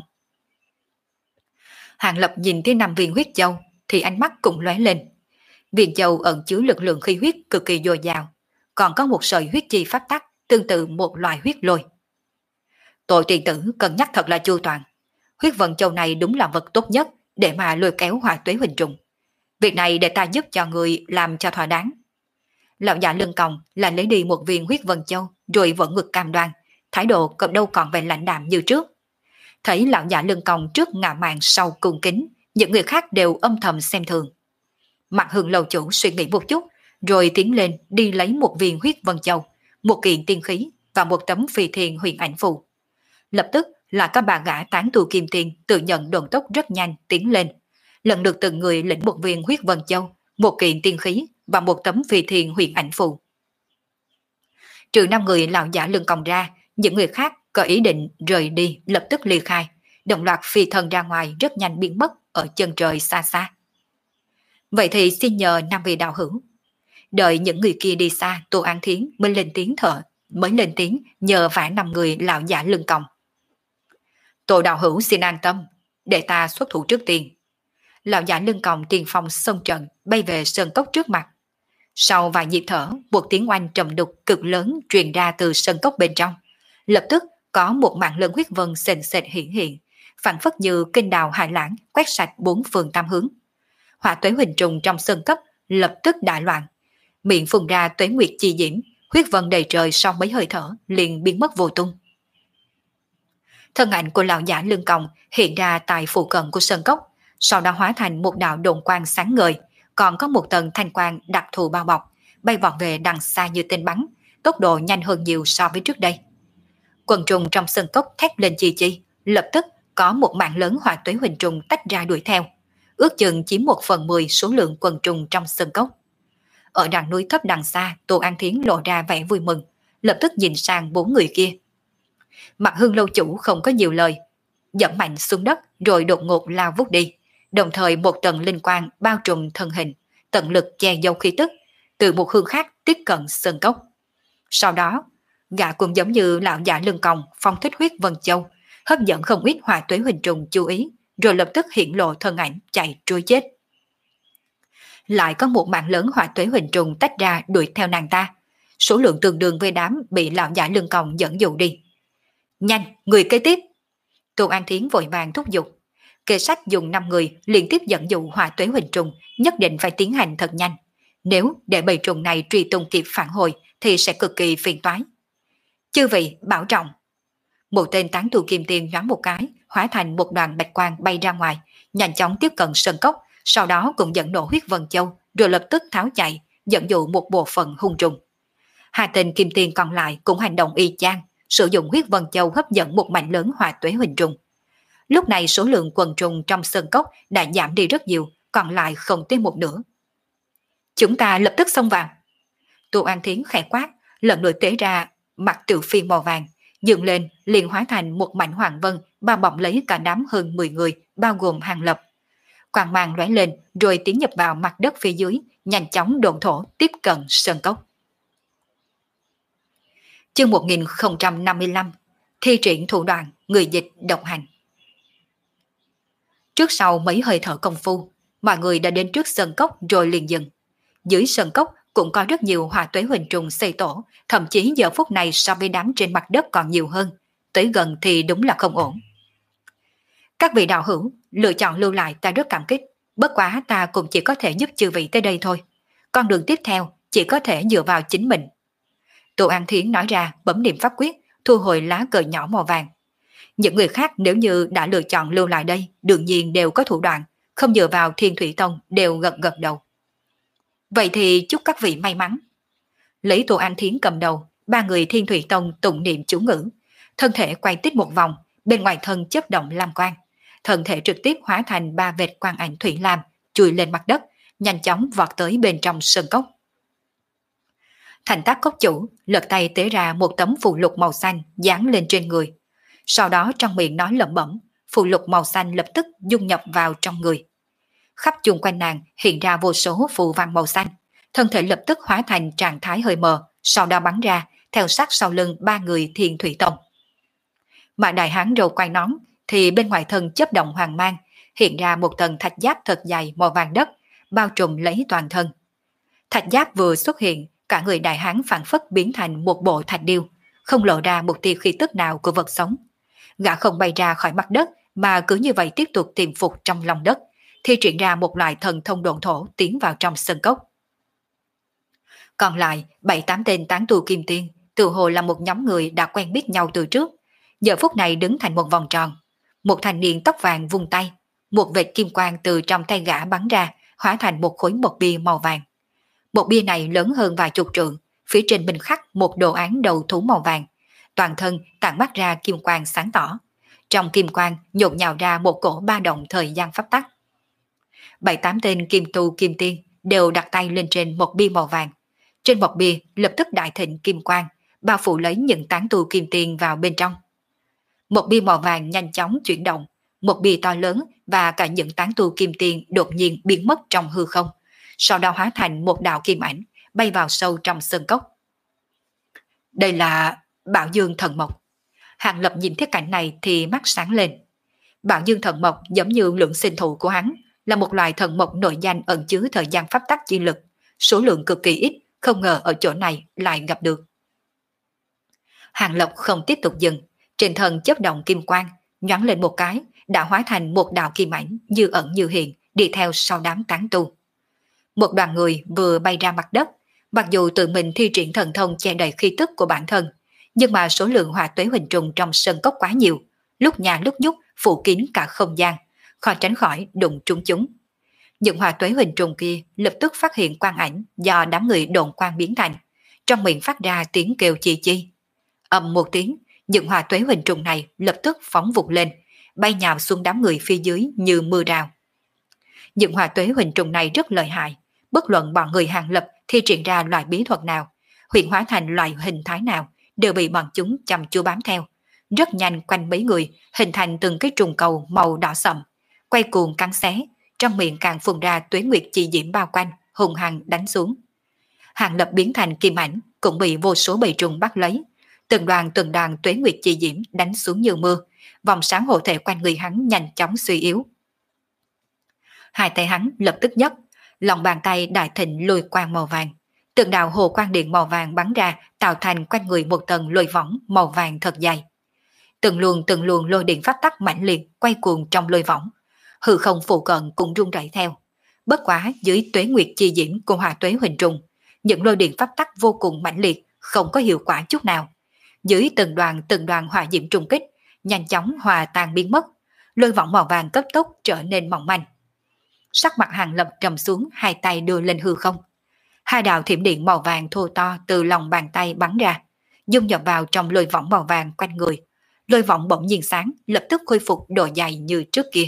Hàng Lập nhìn thấy năm viên huyết châu thì ánh mắt cũng lóe lên. Viên châu ẩn chứa lực lượng khí huyết cực kỳ dồi dào, còn có một sợi huyết chi pháp tắc tương tự một loại huyết lôi. Tội tiền tử cân nhắc thật là chu toàn. Huyết vân châu này đúng là vật tốt nhất để mà lôi kéo hỏa tuế huỳnh trùng. Việc này để ta giúp cho người làm cho thỏa đáng. Lão giả lưng còng là lấy đi một viên huyết vân châu rồi vẫn ngực cam đoan, thái độ cầm đâu còn vẻ lãnh đạm như trước. Thấy lão giả lưng còng trước ngạo mạn sau cung kính, những người khác đều âm thầm xem thường. Mặt Hương lầu chủ suy nghĩ một chút, rồi tiến lên đi lấy một viên huyết vân châu, một kiện tiên khí và một tấm phi thiên huyền ảnh phù. Lập tức là các bà gã tán tu kim tiền tự nhận độn tốc rất nhanh tiến lên, lần lượt từng người lĩnh một viên huyết vân châu, một kiện tiên khí và một tấm phi thiên huyền ảnh phù. Trừ năm người lão giả lưng còng ra, những người khác có ý định rời đi lập tức ly khai, đồng loạt phi thân ra ngoài rất nhanh biến mất ở chân trời xa xa. Vậy thì xin nhờ năm vị đạo hữu. Đợi những người kia đi xa, Tô An Thiến mới lên tiếng thở, mới lên tiếng nhờ vả năm người lão giả lưng còng. Tô đạo hữu xin an tâm, để ta xuất thủ trước tiên. Lão giả lưng còng tiền phong xông trận bay về sơn cốc trước mặt. Sau vài nhịp thở, một tiếng oanh trầm đục cực lớn truyền ra từ sơn cốc bên trong. Lập tức có một mạng lớn huyết vân sền sệt hiện hiện, phản phất như kênh đào hải lãng quét sạch bốn phương tam hướng. Hỏa tuế huỳnh trùng trong sơn cấp lập tức đại loạn, miệng phun ra tuế nguyệt chi diễm, huyết vân đầy trời sau mấy hơi thở liền biến mất vô tung. Thân ảnh của lão giả lưng còng hiện ra tại phụ cận của sơn cốc, sau đó hóa thành một đạo đồn quang sáng ngời, còn có một tầng thanh quang đặc thù bao bọc, bay vọt về đằng xa như tên bắn, tốc độ nhanh hơn nhiều so với trước đây. Quần trùng trong sơn cốc thét lên chi chi, lập tức có một mạng lớn hỏa tuế huỳnh trùng tách ra đuổi theo, ước chừng chiếm một phần mười số lượng quần trùng trong sơn cốc. Ở đằng núi thấp đằng xa, Tô An Thiến lộ ra vẻ vui mừng, lập tức nhìn sang bốn người kia. Mặt Hương lâu chủ không có nhiều lời, dẫm mạnh xuống đất rồi đột ngột lao vút đi, đồng thời một tầng linh quang bao trùm thân hình, tận lực che giấu khí tức, từ một hướng khác tiếp cận sơn cốc. Sau đó, gã cũng giống như lão giả lưng còng phong thích huyết vân châu, hấp dẫn không ít hỏa tuế huỳnh trùng chú ý, rồi lập tức hiện lộ thân ảnh chạy trôi chết. Lại có một mạng lớn hỏa tuế huỳnh trùng tách ra đuổi theo nàng ta, số lượng tương đương với đám bị lão giả lưng còng dẫn dụ đi. Nhanh, người kế tiếp! Tô An Thiến vội vàng thúc giục. Kê sách dùng năm người liên tiếp dẫn dụ hỏa tuế huỳnh trùng, nhất định phải tiến hành thật nhanh. Nếu để bầy trùng này truy tung kịp phản hồi thì sẽ cực kỳ phiền toái. Chư vị bảo trọng. Một tên tán tu kim tiền nhoáng một cái, hóa thành một đoàn bạch quang bay ra ngoài, nhanh chóng tiếp cận sơn cốc, sau đó cũng dẫn nổ huyết vân châu, rồi lập tức tháo chạy, dẫn dụ một bộ phận hung trùng. Hai tên kim tiền còn lại cũng hành động y chang, sử dụng huyết vân châu hấp dẫn một mảnh lớn hỏa tuế huỳnh trùng. Lúc này số lượng quần trùng trong sơn cốc đã giảm đi rất nhiều, còn lại không tới một nửa. Chúng ta lập tức xông vào. Tô An Thiến khẽ quát, lần lượt tế ra mặt tiểu phi màu vàng, dựng lên liền hóa thành một mảnh hoàng vân bao bọc lấy cả đám hơn mười người, bao gồm Hàng Lập. Quang mang lóe lên rồi tiến nhập vào mặt đất phía dưới, nhanh chóng độn thổ tiếp cận sơn cốc. Chương một nghìn không trăm năm mươi lăm, thi triển thủ đoạn người dịch độc hành. Trước sau mấy hơi thở công phu, mọi người đã đến trước sân cốc rồi liền dừng. Dưới sân cốc cũng có rất nhiều hỏa tuế huỳnh trùng xây tổ, thậm chí giờ phút này so với đám trên mặt đất còn nhiều hơn, tới gần thì đúng là không ổn. Các vị đạo hữu lựa chọn lưu lại ta rất cảm kích, bất quá ta cũng chỉ có thể giúp chư vị tới đây thôi. Con đường tiếp theo chỉ có thể dựa vào chính mình. Tô An Thiến nói ra, bấm niệm pháp quyết, thu hồi lá cờ nhỏ màu vàng. Những người khác nếu như đã lựa chọn lưu lại đây, đương nhiên đều có thủ đoạn, không dựa vào Thiên Thủy Tông đều gật gật đầu. Vậy thì chúc các vị may mắn. Lấy Tô An Thiến cầm đầu, ba người Thiên Thủy Tông tụng niệm chú ngữ, thân thể quay tít một vòng, bên ngoài thân chớp động lam quang, thân thể trực tiếp hóa thành ba vệt quang ảnh thủy lam, chui lên mặt đất, nhanh chóng vọt tới bên trong sơn cốc. Thành Tác cốc chủ lật tay tế ra một tấm phù lục màu xanh dán lên trên người, sau đó trong miệng nói lẩm bẩm, phù lục màu xanh lập tức dung nhập vào trong người. Khắp chung quanh nàng hiện ra vô số phù văn màu xanh, thân thể lập tức hóa thành trạng thái hơi mờ, sau đó bắn ra theo sát sau lưng ba người Thiên Thủy Tông. Mà đại hán râu quai nón thì bên ngoài thân chớp động hoàng mang, hiện ra một tầng thạch giáp thật dài màu vàng đất, bao trùm lấy toàn thân. Thạch giáp vừa xuất hiện, cả người đại hán phản phất biến thành một bộ thạch điêu, không lộ ra một tia khí tức nào của vật sống. Gã không bay ra khỏi mặt đất mà cứ như vậy tiếp tục tiềm phục trong lòng đất, thi triển ra một loại thần thông độn thổ tiến vào trong sân cốc. Còn lại bảy tám tên tán tu kim tiên, tự hồ là một nhóm người đã quen biết nhau từ trước, giờ phút này đứng thành một vòng tròn. Một thanh niên tóc vàng vung tay, một vệt kim quang từ trong tay gã bắn ra, hóa thành một khối bột bia màu vàng. Bột bia này lớn hơn vài chục trượng, phía trên bình khắc một đồ án đầu thú màu vàng, toàn thân tản mắt ra kim quang sáng tỏ. Trong kim quang nhộn nhào ra một cổ ba động thời gian pháp tắc. Bảy tám tên kim tu kim tiên đều đặt tay lên trên một bia màu vàng. Trên bọc bia lập tức đại thịnh kim quang, bao phủ lấy những tán tu kim tiên vào bên trong. Một bia màu vàng nhanh chóng chuyển động, một bia to lớn và cả những tán tu kim tiên đột nhiên biến mất trong hư không, sau đó hóa thành một đạo kim ảnh, bay vào sâu trong sơn cốc. Đây là Bảo Dương Thần Mộc. Hàng Lập nhìn thấy cảnh này thì mắt sáng lên. Bảo Dương Thần Mộc giống như lượng sinh thụ của hắn, là một loài thần mộc nội danh ẩn chứa thời gian pháp tắc chi lực, số lượng cực kỳ ít, không ngờ ở chỗ này lại gặp được. Hàng Lập không tiếp tục dừng, trên thân chớp động kim quang, nhoáng lên một cái, đã hóa thành một đạo kim ảnh như ẩn như hiện, đi theo sau đám tán tu. Một đoàn người vừa bay ra mặt đất, mặc dù tự mình thi triển thần thông che đậy khí tức của bản thân, nhưng mà số lượng hỏa tuế huỳnh trùng trong sân cốc quá nhiều, lúc nhà lúc nhúc phủ kín cả không gian, khó tránh khỏi đụng trúng chúng. Những hỏa tuế huỳnh trùng kia lập tức phát hiện quang ảnh do đám người độn quang biến thành, trong miệng phát ra tiếng kêu chi chi. Ầm một tiếng, những hỏa tuế huỳnh trùng này lập tức phóng vụt lên, bay nhào xuống đám người phía dưới như mưa rào. Những hỏa tuế huỳnh trùng này rất lợi hại, bất luận bọn người Hàng Lập thi triển ra loại bí thuật nào, huyễn hóa thành loại hình thái nào, đều bị bọn chúng chăm chú bám theo, rất nhanh quanh mấy người hình thành từng cái trùng cầu màu đỏ sậm, quay cuồng cắn xé, trong miệng càng phun ra tuế nguyệt chi diễm bao quanh, hùng hăng đánh xuống. Hàng Lập biến thành kim ảnh cũng bị vô số bầy trùng bắt lấy, từng đoàn từng đoàn tuế nguyệt chi diễm đánh xuống như mưa, vòng sáng hộ thể quanh người hắn nhanh chóng suy yếu. Hai tay hắn lập tức nhấc, lòng bàn tay đại thịnh lôi quang màu vàng, từng đạo hồ quang điện màu vàng bắn ra, tạo thành quanh người một tầng lôi võng màu vàng thật dày. Từng luồng từng luồng lôi điện phát tắc mãnh liệt quay cuồng trong lôi võng, hư không phụ cận cũng rung rẩy theo. Bất quá dưới tuế nguyệt chi diễm của hỏa tuế huỳnh trùng, những lôi điện pháp tắc vô cùng mãnh liệt, không có hiệu quả chút nào. Dưới từng đoàn từng đoàn hỏa diễm trùng kích, nhanh chóng hòa tan biến mất, lôi võng màu vàng cấp tốc trở nên mỏng manh. Sắc mặt Hàng Lập trầm xuống, hai tay đưa lên hư không. Hai đạo thiểm điện màu vàng thô to từ lòng bàn tay bắn ra, dung nhập vào trong lôi võng màu vàng quanh người. Lôi võng bỗng nhiên sáng, lập tức khôi phục độ dày như trước kia.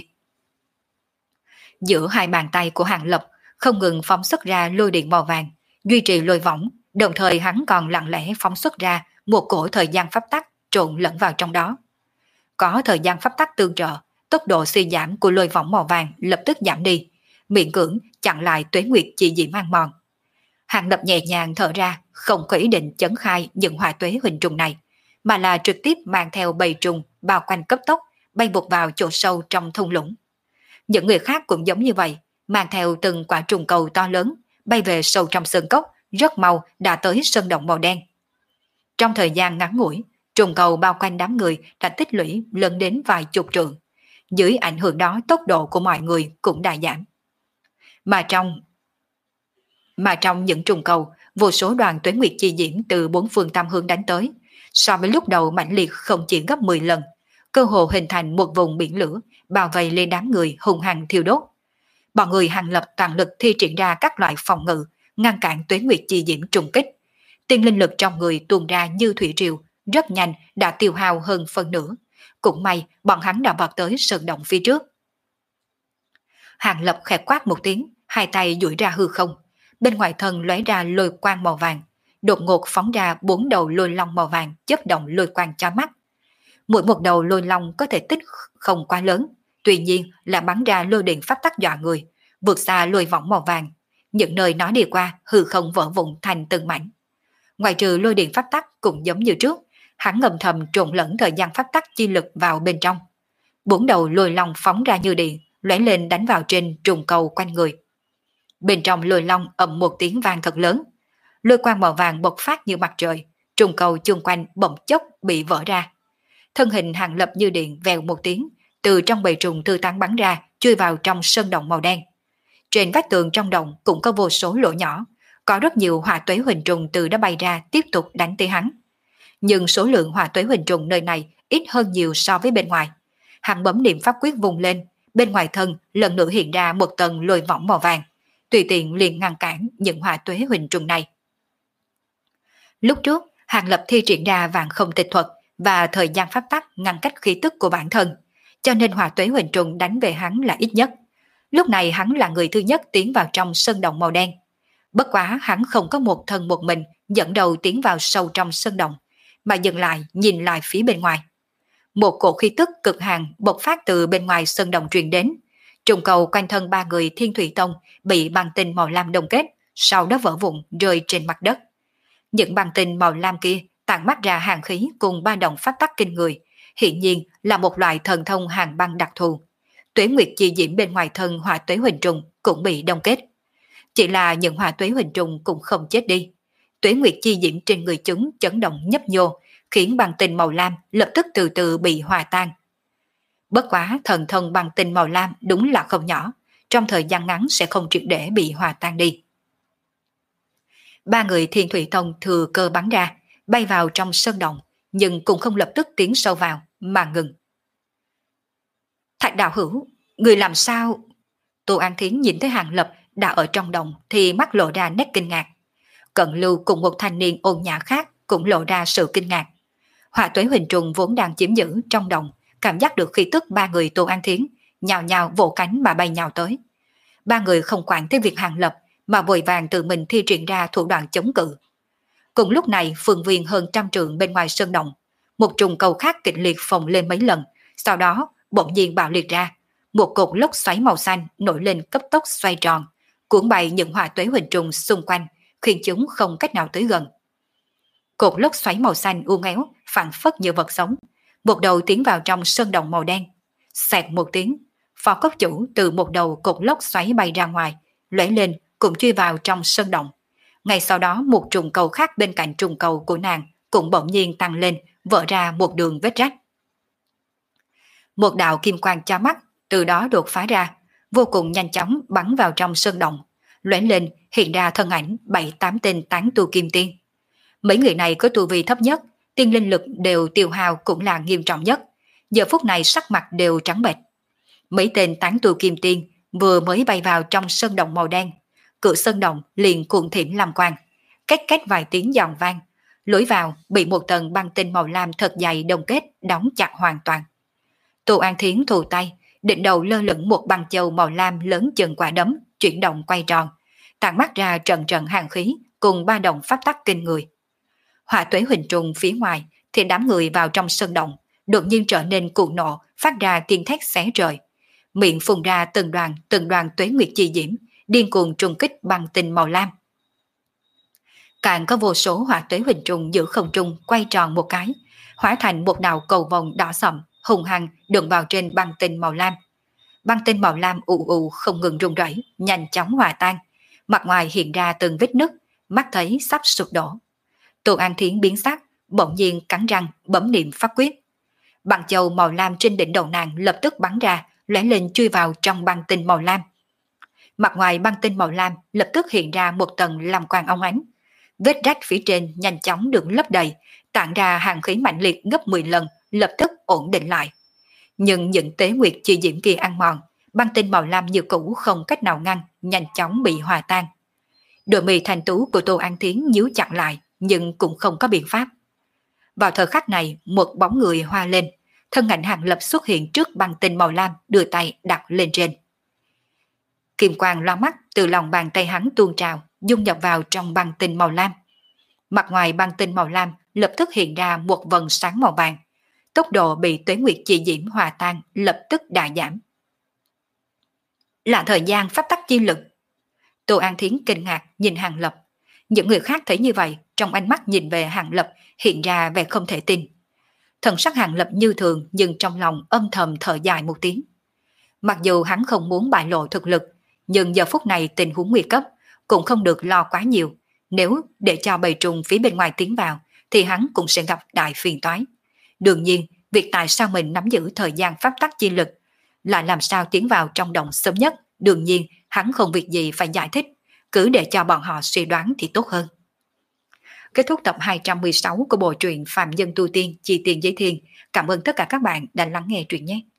Giữa hai bàn tay của Hàng Lập không ngừng phóng xuất ra lôi điện màu vàng, duy trì lôi võng, đồng thời hắn còn lặng lẽ phóng xuất ra một cổ thời gian pháp tắc trộn lẫn vào trong đó. Có thời gian pháp tắc tương trợ, tốc độ suy giảm của lôi võng màu vàng lập tức giảm đi, miễn cưỡng chặn lại tuế nguyệt chi diễm ăn mòn. Hàng Lập nhẹ nhàng thở ra, không có ý định chấn khai những hỏa tuế hình trùng này, mà là trực tiếp mang theo bầy trùng bao quanh cấp tốc, bay vụt vào chỗ sâu trong thung lũng. Những người khác cũng giống như vậy, mang theo từng quả trùng cầu to lớn, bay về sâu trong sơn cốc, rất mau đã tới sơn động màu đen. Trong thời gian ngắn ngủi, trùng cầu bao quanh đám người đã tích lũy lớn đến vài chục trượng. Dưới ảnh hưởng đó, tốc độ của mọi người cũng đã giảm. Mà trong mà trong những trùng cầu, vô số đoàn tuế nguyệt chi diễm từ bốn phương tam hướng đánh tới, so với lúc đầu mãnh liệt không chỉ gấp mười lần, cơ hồ hình thành một vùng biển lửa bao vây lên đám người hung hăng thiêu đốt. Bọn người Hàng Lập toàn lực thi triển ra các loại phòng ngự, ngăn cản tuế nguyệt chi diễm trùng kích. Tiên linh lực trong người tuôn ra như thủy triều, rất nhanh đã tiêu hao hơn phân nửa. Cũng may bọn hắn đã vọt tới sơn động phía trước. Hàng Lập khẽ quát một tiếng, hai tay duỗi ra hư không. Bên ngoài thân lóe ra lôi quang màu vàng, đột ngột phóng ra bốn đầu lôi long màu vàng chớp động lôi quang cho mắt. Mỗi một đầu lôi long có thể tích không quá lớn, tuy nhiên là bắn ra lôi điện pháp tắc dọa người, vượt xa lôi võng màu vàng. Những nơi nó đi qua hư không vỡ vụn thành từng mảnh. Ngoài trừ lôi điện pháp tắc cũng giống như trước, hắn ngầm thầm trộn lẫn thời gian pháp tắc chi lực vào bên trong. Bốn đầu lôi long phóng ra như điện, lóe lên đánh vào trên trùng cầu quanh người. Bên trong lôi long ầm một tiếng vang thật lớn, lôi quang màu vàng bộc phát như mặt trời, trùng cầu chung quanh bỗng chốc bị vỡ ra. Thân hình Hàng Lập như điện vèo một tiếng, từ trong bầy trùng thư tán bắn ra, chui vào trong sơn động màu đen. Trên vách tường trong động cũng có vô số lỗ nhỏ, có rất nhiều hỏa tuế huỳnh trùng từ đó bay ra tiếp tục đánh tới hắn. Nhưng số lượng hỏa tuế huỳnh trùng nơi này ít hơn nhiều so với bên ngoài. Hắn bấm niệm pháp quyết vùng lên, bên ngoài thân lần nữa hiện ra một tầng lôi võng màu vàng, tùy tiện liền ngăn cản những hỏa tuế huỳnh trùng này. Lúc trước, Hàng Lập thi triển ra vạn không tịch thuật và thời gian pháp tắc ngăn cách khí tức của bản thân, cho nên hỏa tuế huỳnh trùng đánh về hắn là ít nhất. Lúc này hắn là người thứ nhất tiến vào trong sơn động màu đen. Bất quá hắn không có một thân một mình dẫn đầu tiến vào sâu trong sơn động, mà dừng lại nhìn lại phía bên ngoài. Một cổ khí tức cực hàn bộc phát từ bên ngoài sơn động truyền đến. Trùng cầu quanh thân ba người Thiên Thủy Tông bị băng tinh màu lam đông kết, sau đó vỡ vụn rơi trên mặt đất. Những băng tinh màu lam kia tản mắt ra hàn khí cùng ba động phát tắc kinh người, hiện nhiên là một loại thần thông hàn băng đặc thù. Tuế nguyệt chi diễm bên ngoài thân hỏa tuế huỳnh trùng cũng bị đông kết. Chỉ là những hỏa tuế huỳnh trùng cũng không chết đi. Tuế nguyệt chi diễm trên người chúng chấn động nhấp nhô, khiến băng tinh màu lam lập tức từ từ bị hòa tan. Bất quá thần thông băng tinh màu lam đúng là không nhỏ, trong thời gian ngắn sẽ không triệt để bị hòa tan đi. Ba người Thiên Thủy Tông thừa cơ bắn ra, bay vào trong sơn động, nhưng cũng không lập tức tiến sâu vào, mà ngừng. Thạch đạo hữu, người làm sao? Tô An Thiến nhìn thấy Hàng Lập đã ở trong động thì mắt lộ ra nét kinh ngạc. Cận Lưu cùng một thanh niên ôn nhã khác cũng lộ ra sự kinh ngạc. Hỏa tuế huỳnh trùng vốn đang chiếm giữ trong động, cảm giác được khí tức ba người Tô An Thiến, nhào nhào vỗ cánh mà bay nhào tới. Ba người không quản tới việc Hàng Lập, mà vội vàng tự mình thi triển ra thủ đoạn chống cự. Cùng lúc này, phương viên hơn trăm trượng bên ngoài sơn động, một trùng cầu khác kịch liệt phồng lên mấy lần, sau đó bỗng nhiên bạo liệt ra, một cột lốc xoáy màu xanh nổi lên cấp tốc xoay tròn, cuốn bay những hỏa tuế huỳnh trùng xung quanh, khiến chúng không cách nào tới gần. Cột lốc xoáy màu xanh uốn éo, phản phất như vật sống, một đầu tiến vào trong sơn động màu đen. Xẹt một tiếng, phó cốc chủ từ một đầu cột lốc xoáy bay ra ngoài, lóe lên cũng chui vào trong sơn động. Ngay sau đó một trùng cầu khác bên cạnh trùng cầu của nàng cũng bỗng nhiên tăng lên, vỡ ra một đường vết rách. Một đạo kim quang chói mắt từ đó đột phá ra, vô cùng nhanh chóng bắn vào trong sơn động, lóe lên hiện ra thân ảnh bảy tám tên tán tu kim tiên. Mấy người này có tu vi thấp nhất, tiên linh lực đều tiêu hao cũng là nghiêm trọng nhất, giờ phút này sắc mặt đều trắng bệch. Mấy tên tán tu kim tiên vừa mới bay vào trong sơn động màu đen, cửa sơn động liền cuộn thiểm làm quang, két két vài tiếng giòn vang, lối vào bị một tầng băng tinh màu lam thật dày đông kết đóng chặt hoàn toàn. Tô An Thiến thù tay, đỉnh đầu lơ lửng một băng châu màu lam lớn chừng quả đấm, chuyển động quay tròn, tản mắt ra trận trận hàn khí cùng ba động pháp tắc kinh người. Hỏa tuế huỳnh trùng phía ngoài thì đám người vào trong sơn động đột nhiên trở nên cuồng nộ, phát ra tiếng thét xé trời, miệng phun ra từng đoàn từng đoàn tuế nguyệt chi diễm, điên cuồng trùng kích băng tinh màu lam. Càng có vô số hỏa tuế hình trùng giữa không trung quay tròn một cái, hóa thành một đạo cầu vồng đỏ sậm, hùng hăng đụng vào trên băng tinh màu lam. Băng tinh màu lam ù ù không ngừng rung rẩy, nhanh chóng hòa tan. Mặt ngoài hiện ra từng vết nứt, mắt thấy sắp sụp đổ. Tô An Thiến biến sắc, bỗng nhiên cắn răng bấm niệm pháp quyết. Băng châu màu lam trên đỉnh đầu nàng lập tức bắn ra, lóe lên chui vào trong băng tinh màu lam. Mặt ngoài băng tinh màu lam lập tức hiện ra một tầng lam quang óng ánh. Vết rách phía trên nhanh chóng được lấp đầy, tản ra hàng khí mạnh liệt gấp mười lần, lập tức ổn định lại. Nhưng những tế nguyệt chi diễm kia ăn mòn, băng tinh màu lam như cũ không cách nào ngăn, nhanh chóng bị hòa tan. Đôi mì thanh tú của Tô An Thiến nhíu chặt lại, nhưng cũng không có biện pháp. Vào thời khắc này, một bóng người hoa lên, thân ảnh Hàng Lập xuất hiện trước băng tinh màu lam, đưa tay đặt lên trên. Kim quang loa mắt từ lòng bàn tay hắn tuôn trào, dung nhập vào trong băng tinh màu lam. Mặt ngoài băng tinh màu lam lập tức hiện ra một vầng sáng màu vàng. Tốc độ bị tuế nguyệt chi diễm hòa tan lập tức đại giảm. Là thời gian pháp tắc chi lực. Tô An Thiến kinh ngạc nhìn Hàng Lập. Những người khác thấy như vậy, trong ánh mắt nhìn về Hàng Lập hiện ra vẻ không thể tin. Thần sắc Hàng Lập như thường, nhưng trong lòng âm thầm thở dài một tiếng. Mặc dù hắn không muốn bại lộ thực lực, nhưng giờ phút này tình huống nguy cấp, cũng không được lo quá nhiều. Nếu để cho bầy trùng phía bên ngoài tiến vào, thì hắn cũng sẽ gặp đại phiền toái. Đương nhiên, việc tại sao mình nắm giữ thời gian pháp tắc chi lực, là làm sao tiến vào trong động sớm nhất, đương nhiên hắn không việc gì phải giải thích, cứ để cho bọn họ suy đoán thì tốt hơn. Kết thúc tập hai trăm mười sáu của bộ truyện Phạm Nhân Tu Tiên Chi Tiền Giới Thiên. Cảm ơn tất cả các bạn đã lắng nghe truyện nhé.